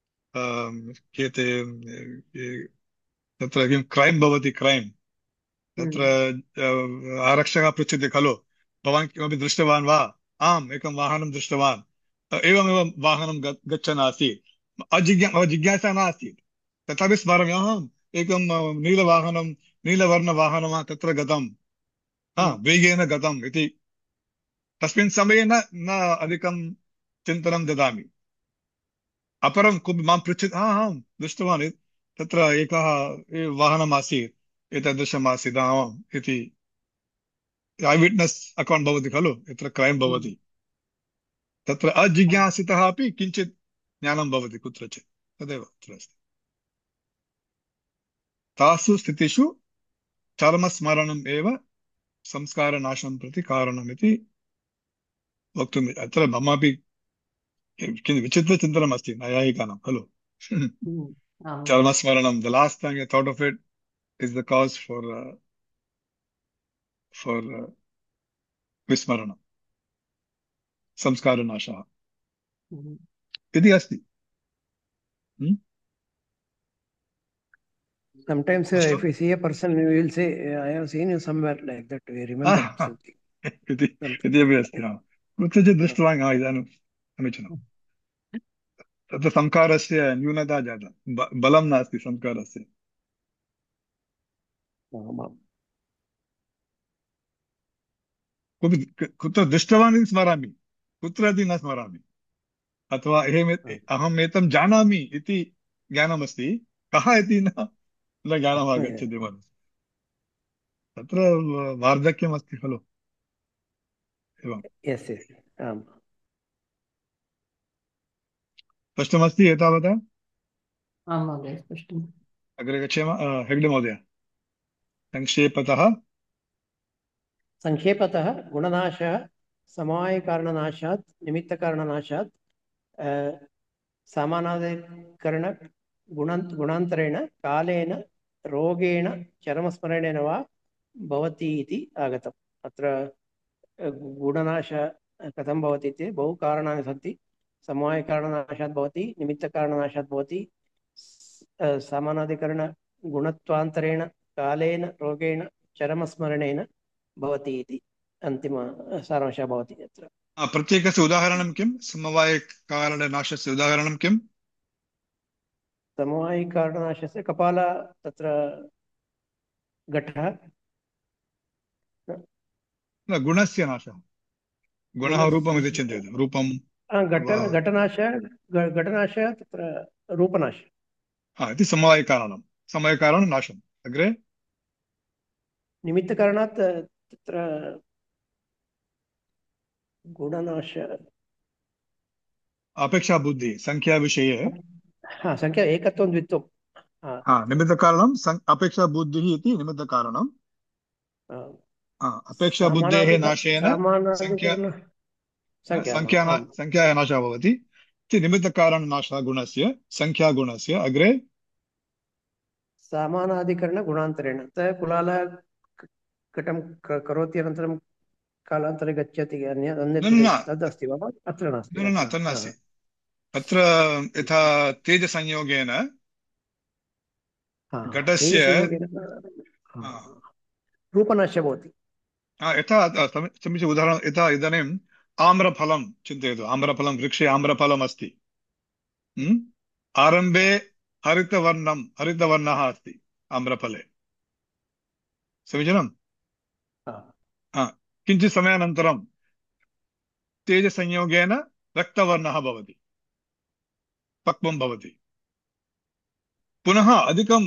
एते तत्र किं क्रैम् भवति, क्रैम्, तत्र आरक्षकः पृच्छति खलु, भवान् किमपि दृष्टवान् वा? आम्, एकं वाहनं दृष्टवान्, एवमेव वाहनं गच्छन् आसीत्। जिज्ञासा नास्ति, तथापि स्मरामि, अहम् एकं नीलवाहनं, नीलवर्णवाहनं तत्र गतं, वेगेन गतम् इति। तस्मिन् समये न न अधिकं चिन्तनं ददामि। अपरं कोऽपि मां पृच्छति, आम् दृष्टवान्, तत्र एकः वाहनम् आसीत्, एतादृशम् आसीत्, आम् इति। ऐ विट्नेस् अकौण्ट् भवति खलु, यत्र क्रैम् भवति, तत्र अजिज्ञासितः अपि किञ्चित् ज्ञानं भवति कुत्रचित्, तदेव अत्र अस्ति। तासु स्थितिषु चरमस्मरणम् एव संस्कारनाशं प्रति कारणम् इति वक्तुम्। अत्र ममापि किञ्चित् विचित्रचिन्तनम् अस्ति नैयायिकानां खलु। आम् चरमस्मरणं, the last time you thought of it is the cause for विस्मरणं, संस्कारनाशः इति अस्ति। Sometimes if we see a person, we will say, I have seen you somewhere like that. We remember something. इति अपि अस्ति। कुत्रचित् दृष्टवान्, इदानीं समीचीनं। तत्र संस्कारस्य न्यूनता जाता, बलं नास्ति संस्कारस्य। कुत्र दृष्टवान् इति स्मरामि, कुत्र इति न स्मरामि, अथवा अहम् एतं जानामि इति ज्ञानमस्ति, कः इति न ज्ञानम् आगच्छति मनसि। तत्र वार्धक्यमस्ति खलु। एवं स्पष्टमस्ति एतावता? आम् महोदय, स्पष्टम्। अग्रे गच्छेम। हेग्डे महोदय, संक्षेपतः। संक्षेपतः गुणनाशः समवायकारणनाशात् निमित्तकारणनाशात् सामानाधिकरण गुणान्तरेण कालेन रोगेण चरमस्मरणेन वा भवति इति आगतम्। अत्र गुणनाश कथं भवति इति बहु कारणानि सन्ति। समवायकारणनाशात् भवति, निमित्तकारणनाशात् भवति, सामानाधिकरण गुणत्वान्तरेण कालेन रोगेण चरमस्मरणेन भवति इति अन्तिम सारांशः भवति अत्र। प्रत्येकस्य उदाहरणं किं? समवायकारणनाशस्य उदाहरणं किम्? समवायिकारणनाशस्य कपाल, तत्र घटः, गुणस्य नाशः, गुणः रूपमिति चिन्तयतु, रूपं घटनाश तत्र रूपनाश इति समवायकारणं, समवायकारणनाशम्। अग्रे निमित्तकारणात् तत्र गुणनाश, अपेक्षाबुद्धिः, संख्याविषये संख्या एकत्वं द्वित्वं, निमित्तकारणं अपेक्षाबुद्धिः इति निमित्तकारणम्। अपेक्षाबुद्धेः नाशेन संख्यायाः नाशः भवति इति निमित्तकारणनाशः गुणस्य, संख्यागुणस्य। अग्रे समानाधिकरणगुणान्तरेण, कुलालः घटं करोति, अनन्तरं कालान्तरे गच्छति, तदस्ति वा? अत्र नास्ति, तन्नास्ति। अत्र यथा तेजसंयोगेन घटस्य रूपनाशः भवति। यथा समीचीन उदाहरणं, यथा इदानीम् आम्रफलं चिन्तयतु। आम्रफलं, वृक्षे आम्रफलम् अस्ति। आरम्भे हरितवर्णः अस्ति आम्रफले, समीचीनम्। किञ्चित् समयानन्तरं तेजसंयोगेन रक्तवर्णः भवति, पक्वं भवति। पुनः अधिकं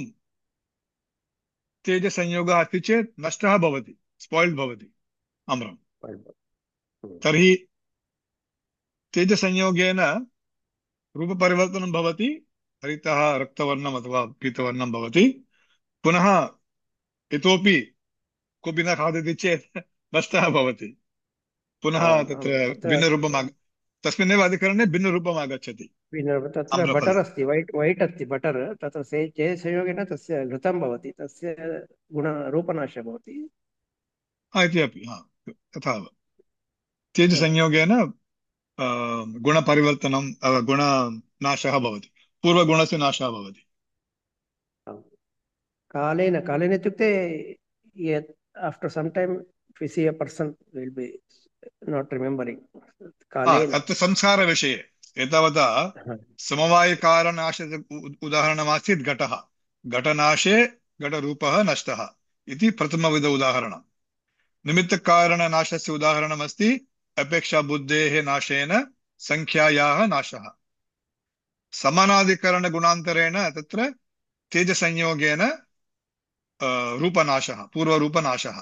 तेजसंयोगः अस्ति चेत् नष्टः भवति, स्पाइल्ड् भवति आम्रम्। तर्हि तेजसंयोगेन रूपपरिवर्तनं भवति, हरितः रक्तवर्णम् अथवा पीतवर्णं भवति। पुनः इतोपि कोऽपि न खादति चेत् नष्टः भवति, पुनः तत्र भिन्नरूपम् तस्मिन्नेव अधिकरणे भिन्नरूपम् आगच्छति। तत्र बटर् अस्ति, वैट् अस्ति बटर्, तत्र संयोगेन तस्य घृतं भवति, तस्य रूपनाशः भवति इति अपि तथा तेजसंयोगेन गुणपरिवर्तनं, गुणनाशः भवति, पूर्वगुणस्य नाशः भवति। कालेन इत्युक्ते yet after some time, if we see a person, will be not remembering. Kalena. अत्र संस्कारविषये एतावता समवायकारणनाशस्य उदाहरणमासीत् घटः। घटनाशे घटरूपः नष्टः इति प्रथमविध उदाहरणं। निमित्तकारणनाशस्य उदाहरणमस्ति अपेक्षाबुद्धेः नाशेन संख्यायाः नाशः। समानाधिकरणगुणान्तरेण तत्र तेजसंयोगेन रूपनाशः, पूर्वरूपनाशः।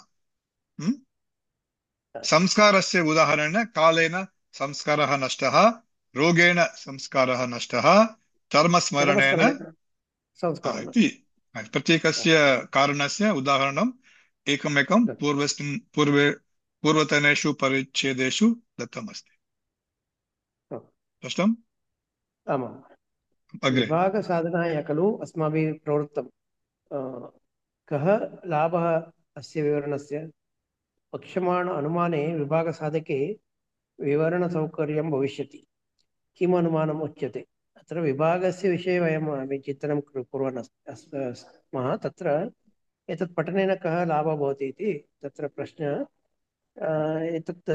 संस्कारस्य उदाहरणेन कालेन संस्कारः नष्टः, रोगेण संस्कारः नष्टः, चर्मस्मरणेन संस्कारः इति प्रत्येकस्य कारणस्य उदाहरणम् एकमेकं पूर्वतनेषु परिच्छेदेषु दत्तमस्ति। स्पष्टम्? आमाम्। अग्रे विभागसाधनाय खलु अस्माभिः प्रवृत्तं। कः लाभः अस्य विवरणस्य? वक्ष्यमाण अनुमाने विभागसाधके विवरणसौकर्यं भविष्यति। किम् अनुमानम् उच्यते? अत्र विभागस्य विषये वयं चिन्तनं कुर्वन् स्मः। तत्र एतत् पठनेन कः लाभः भवति इति तत्र प्रश्नः। एतत्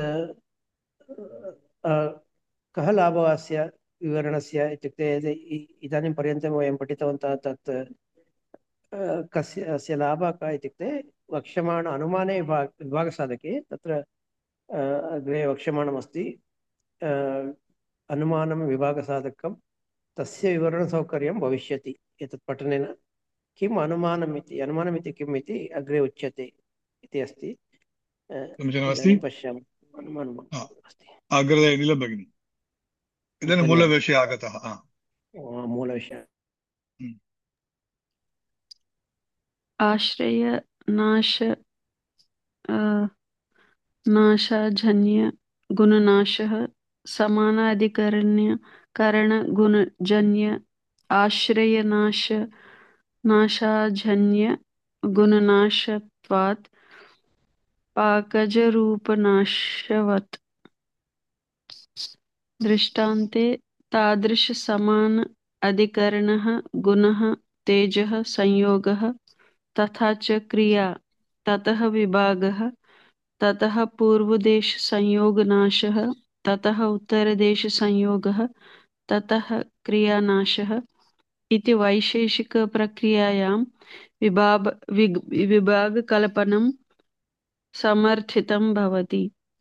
कः लाभः अस्य विवरणस्य इत्युक्ते इदानीं पर्यन्तं वयं पठितवन्तः तत् कस्य अस्य लाभः कः इत्युक्ते वक्ष्यमाण अनुमाने विभागसाधके तत्र अग्रे वक्ष्यमाणमस्ति अनुमानं विभागसाधकं तस्य विवरणसौकर्यं भविष्यति एतत् पठनेन। किम् अनुमानमिति किम् इति अग्रे उच्यते इति अस्ति। इदानीं पश्यामः। अनुमानम् अस्ति अग्रे नील भगिनी। इदानीं मूलविषयः आगतः। मूलविषयः आश्रय नाशाजन्य गुणनाशः समानाधिकरण्य कारणगुणजन्य नाशाजन्य गुणनाशत्वात् पाकजरूपनाशवत्। दृष्टान्ते तादृश समान अधिकरणः गुणः तेजः संयोगः तथा च क्रिया ततः विभागः ततः पूर्वदेश संयोगनाशः ततः उत्तरदेश संयोगः ततः क्रियानाशः इति वैशेषिक प्रक्रियायां विभागकल्पनं समर्थितं भवति।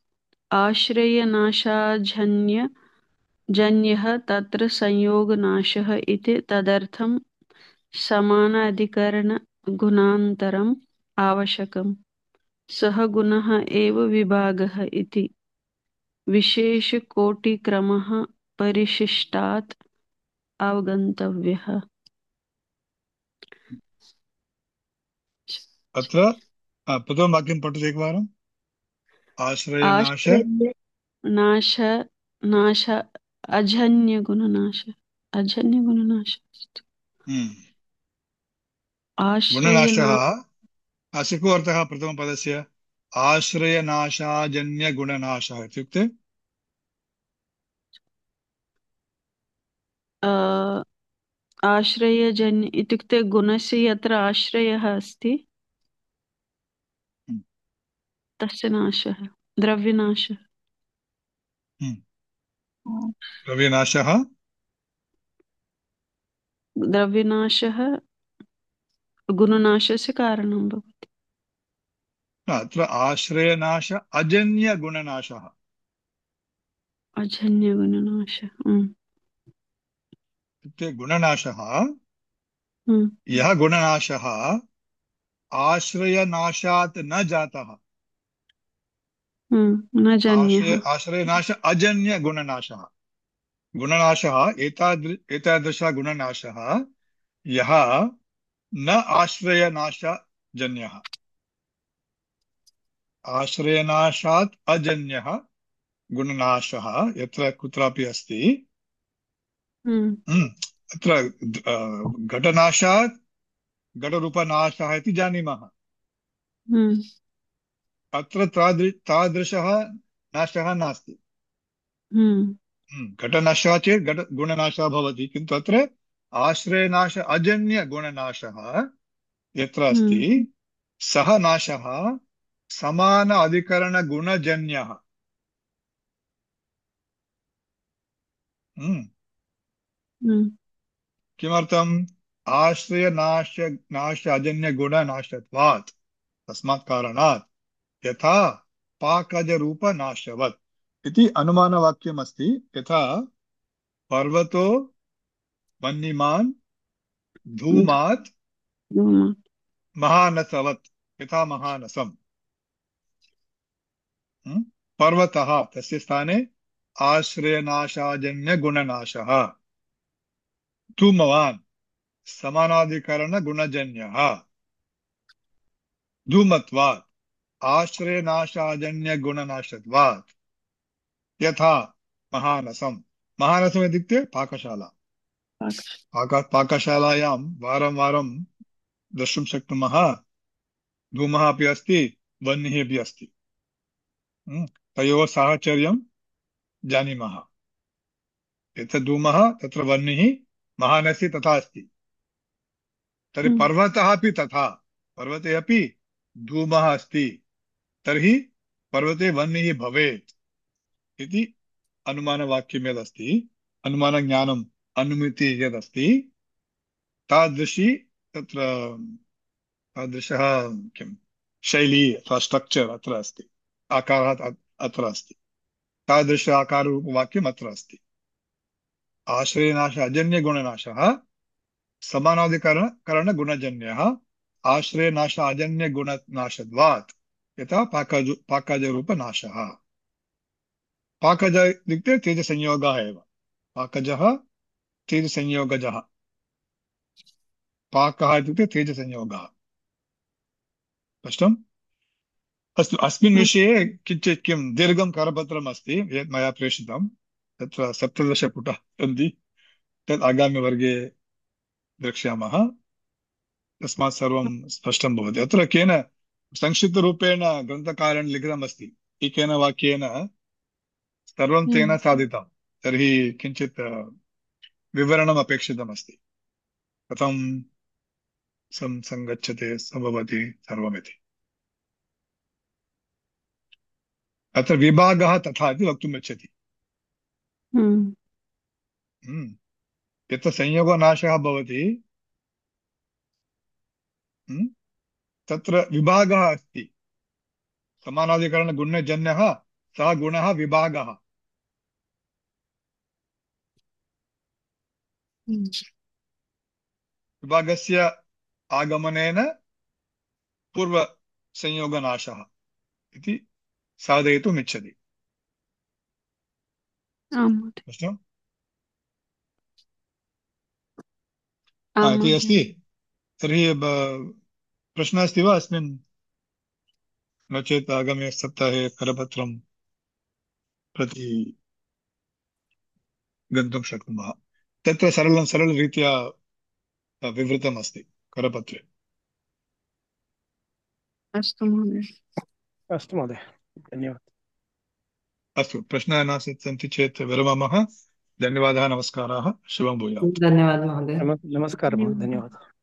आश्रयनाशाजन्यः तत्र संयोगनाशः इति तदर्थं समानाधिकरणगुणान्तरम् आवश्यकम्। सः गुणः एव विभागः इति विशेषकोटिक्रमः परिशिष्टात् अवगन्तव्यः। अत्र प्रथमं वाक्यं पठतु एकवारम्। नाश अजन्यगुणनाश गुणनाशः अस्य को अर्थः प्रथमपदस्य? आश्रयनाशाजन्यगुणनाशः इत्युक्ते आश्रयजन्य इत्युक्ते गुणस्य यत्र आश्रयः अस्ति तस्य नाशः, द्रव्यनाशः। द्रव्यनाशः गुणनाशस्य कारणं भवति। अत्र आश्रयनाश अजन्यगुणनाशः। अजन्यगुणनाशः इत्युक्ते गुणनाशः, यः गुणनाशः आश्रयनाशात् न जातः, न जन्यः। आश्रयनाश अजन्यगुणनाशः। गुणनाशः एतादृशः गुणनाशः यः न आश्रयनाशजन्यः। आश्रयनाशात् अजन्यः गुणनाशः यत्र कुत्रापि अस्ति। अत्र घटनाशात् घटरूपनाशः इति जानीमः। अत्र तादृशः नाशः नास्ति। घटनाशः चेत् गुणनाशः भवति, किन्तु अत्र आश्रयनाश अजन्यगुणनाशः यत्र अस्ति सः नाशः समान अधिकरणगुणजन्यः। हम्म, किमर्थम्? आश्रयनाश नाश अजन्यगुणनाशत्वात्, तस्मात् कारणात्, यथा पाकजरूपनाशवत् इति अनुमानवाक्यमस्ति। यथा पर्वतो वह्निमान् धूमात् धूम, महानसवत्, यथा महानसम्। पर्वतः तस्य स्थाने आश्रयनाशाजन्यगुणनाशः। धूमवान् समानाधिकरणगुणजन्यः। धूमत्वात् आश्रयनाशाजन्यगुणनाशत्वात्, यथा महानसम्। महानसम् इत्युक्ते पाकशाला। पाकशालायां वारं वारं द्रष्टुं शक्नुमः, धूमः अपि अस्ति, वह्निः अपि अस्ति। तयोः साहचर्यं जानीमः। यत्र धूमः तत्र वह्निः, महानसी तथा अस्ति। तर्हि पर्वतः अपि तथा, पर्वते अपि धूमः अस्ति, तर्हि पर्वते वह्निः भवेत् इति अनुमानवाक्यं यदस्ति, अनुमानज्ञानम्, अनुमिति यदस्ति, तादृशी तत्र तादृशः किं शैली अथवा स्ट्रक्चर् अत्र अस्ति, आकारः अत्र अस्ति। तादृश आकाररूपवाक्यम् अत्र अस्ति। आश्रयनाश अजन्यगुणनाशः समानाधिकरणगुणजन्यः आश्रयनाश अजन्यगुणनाशत्वात्, यथा पाकजरूपनाशः। पाकज इत्युक्ते तेजसंयोगः एव। पाकजः तेजसंयोगजः। पाकः इत्युक्ते तेजसंयोगः। स्पष्टम्? अस्तु, अस्मिन् विषये किञ्चित् किं दीर्घं करपत्रम् अस्ति, यत् मया प्रेषितं। तत्र 17 पुटाः सन्ति। तत् आगामिवर्गे द्रक्ष्यामः। तस्मात् सर्वं स्पष्टं भवति। अत्र केन संक्षिप्तरूपेण ग्रन्थकारेण लिखितमस्ति, एकेन वाक्येन सर्वं तेन साधितं। तर्हि किञ्चित् विवरणम् अपेक्षितमस्ति, कथं सङ्गच्छते, सम्भवति सर्वमिति। अत्र विभागः तथा इति वक्तुम् इच्छति। यत्र संयोगनाशः भवति, तत्र विभागः अस्ति। समानाधिकरणगुण्यजन्यः सः गुणः विभागः। विभागस्य आगमनेन पूर्वसंयोगनाशः इति साधयितुम् इच्छति। अस्तु, इति अस्ति। तर्हि प्रश्नः अस्ति वा अस्मिन्? नो चेत् आगामि सप्ताहे करपत्रं प्रति गन्तुं शक्नुमः। तत्र सरलरीत्या विवृतम् अस्ति करपत्रे। अस्तु महोदय। अस्तु महोदय, धन्यवादः। अस्तु, प्रश्नाः न सन्ति चेत् विरमामः। धन्यवादः, नमस्काराः, शुभं भूयात्। धन्यवाद महोदय। नमस्कारः, धन्यवादः।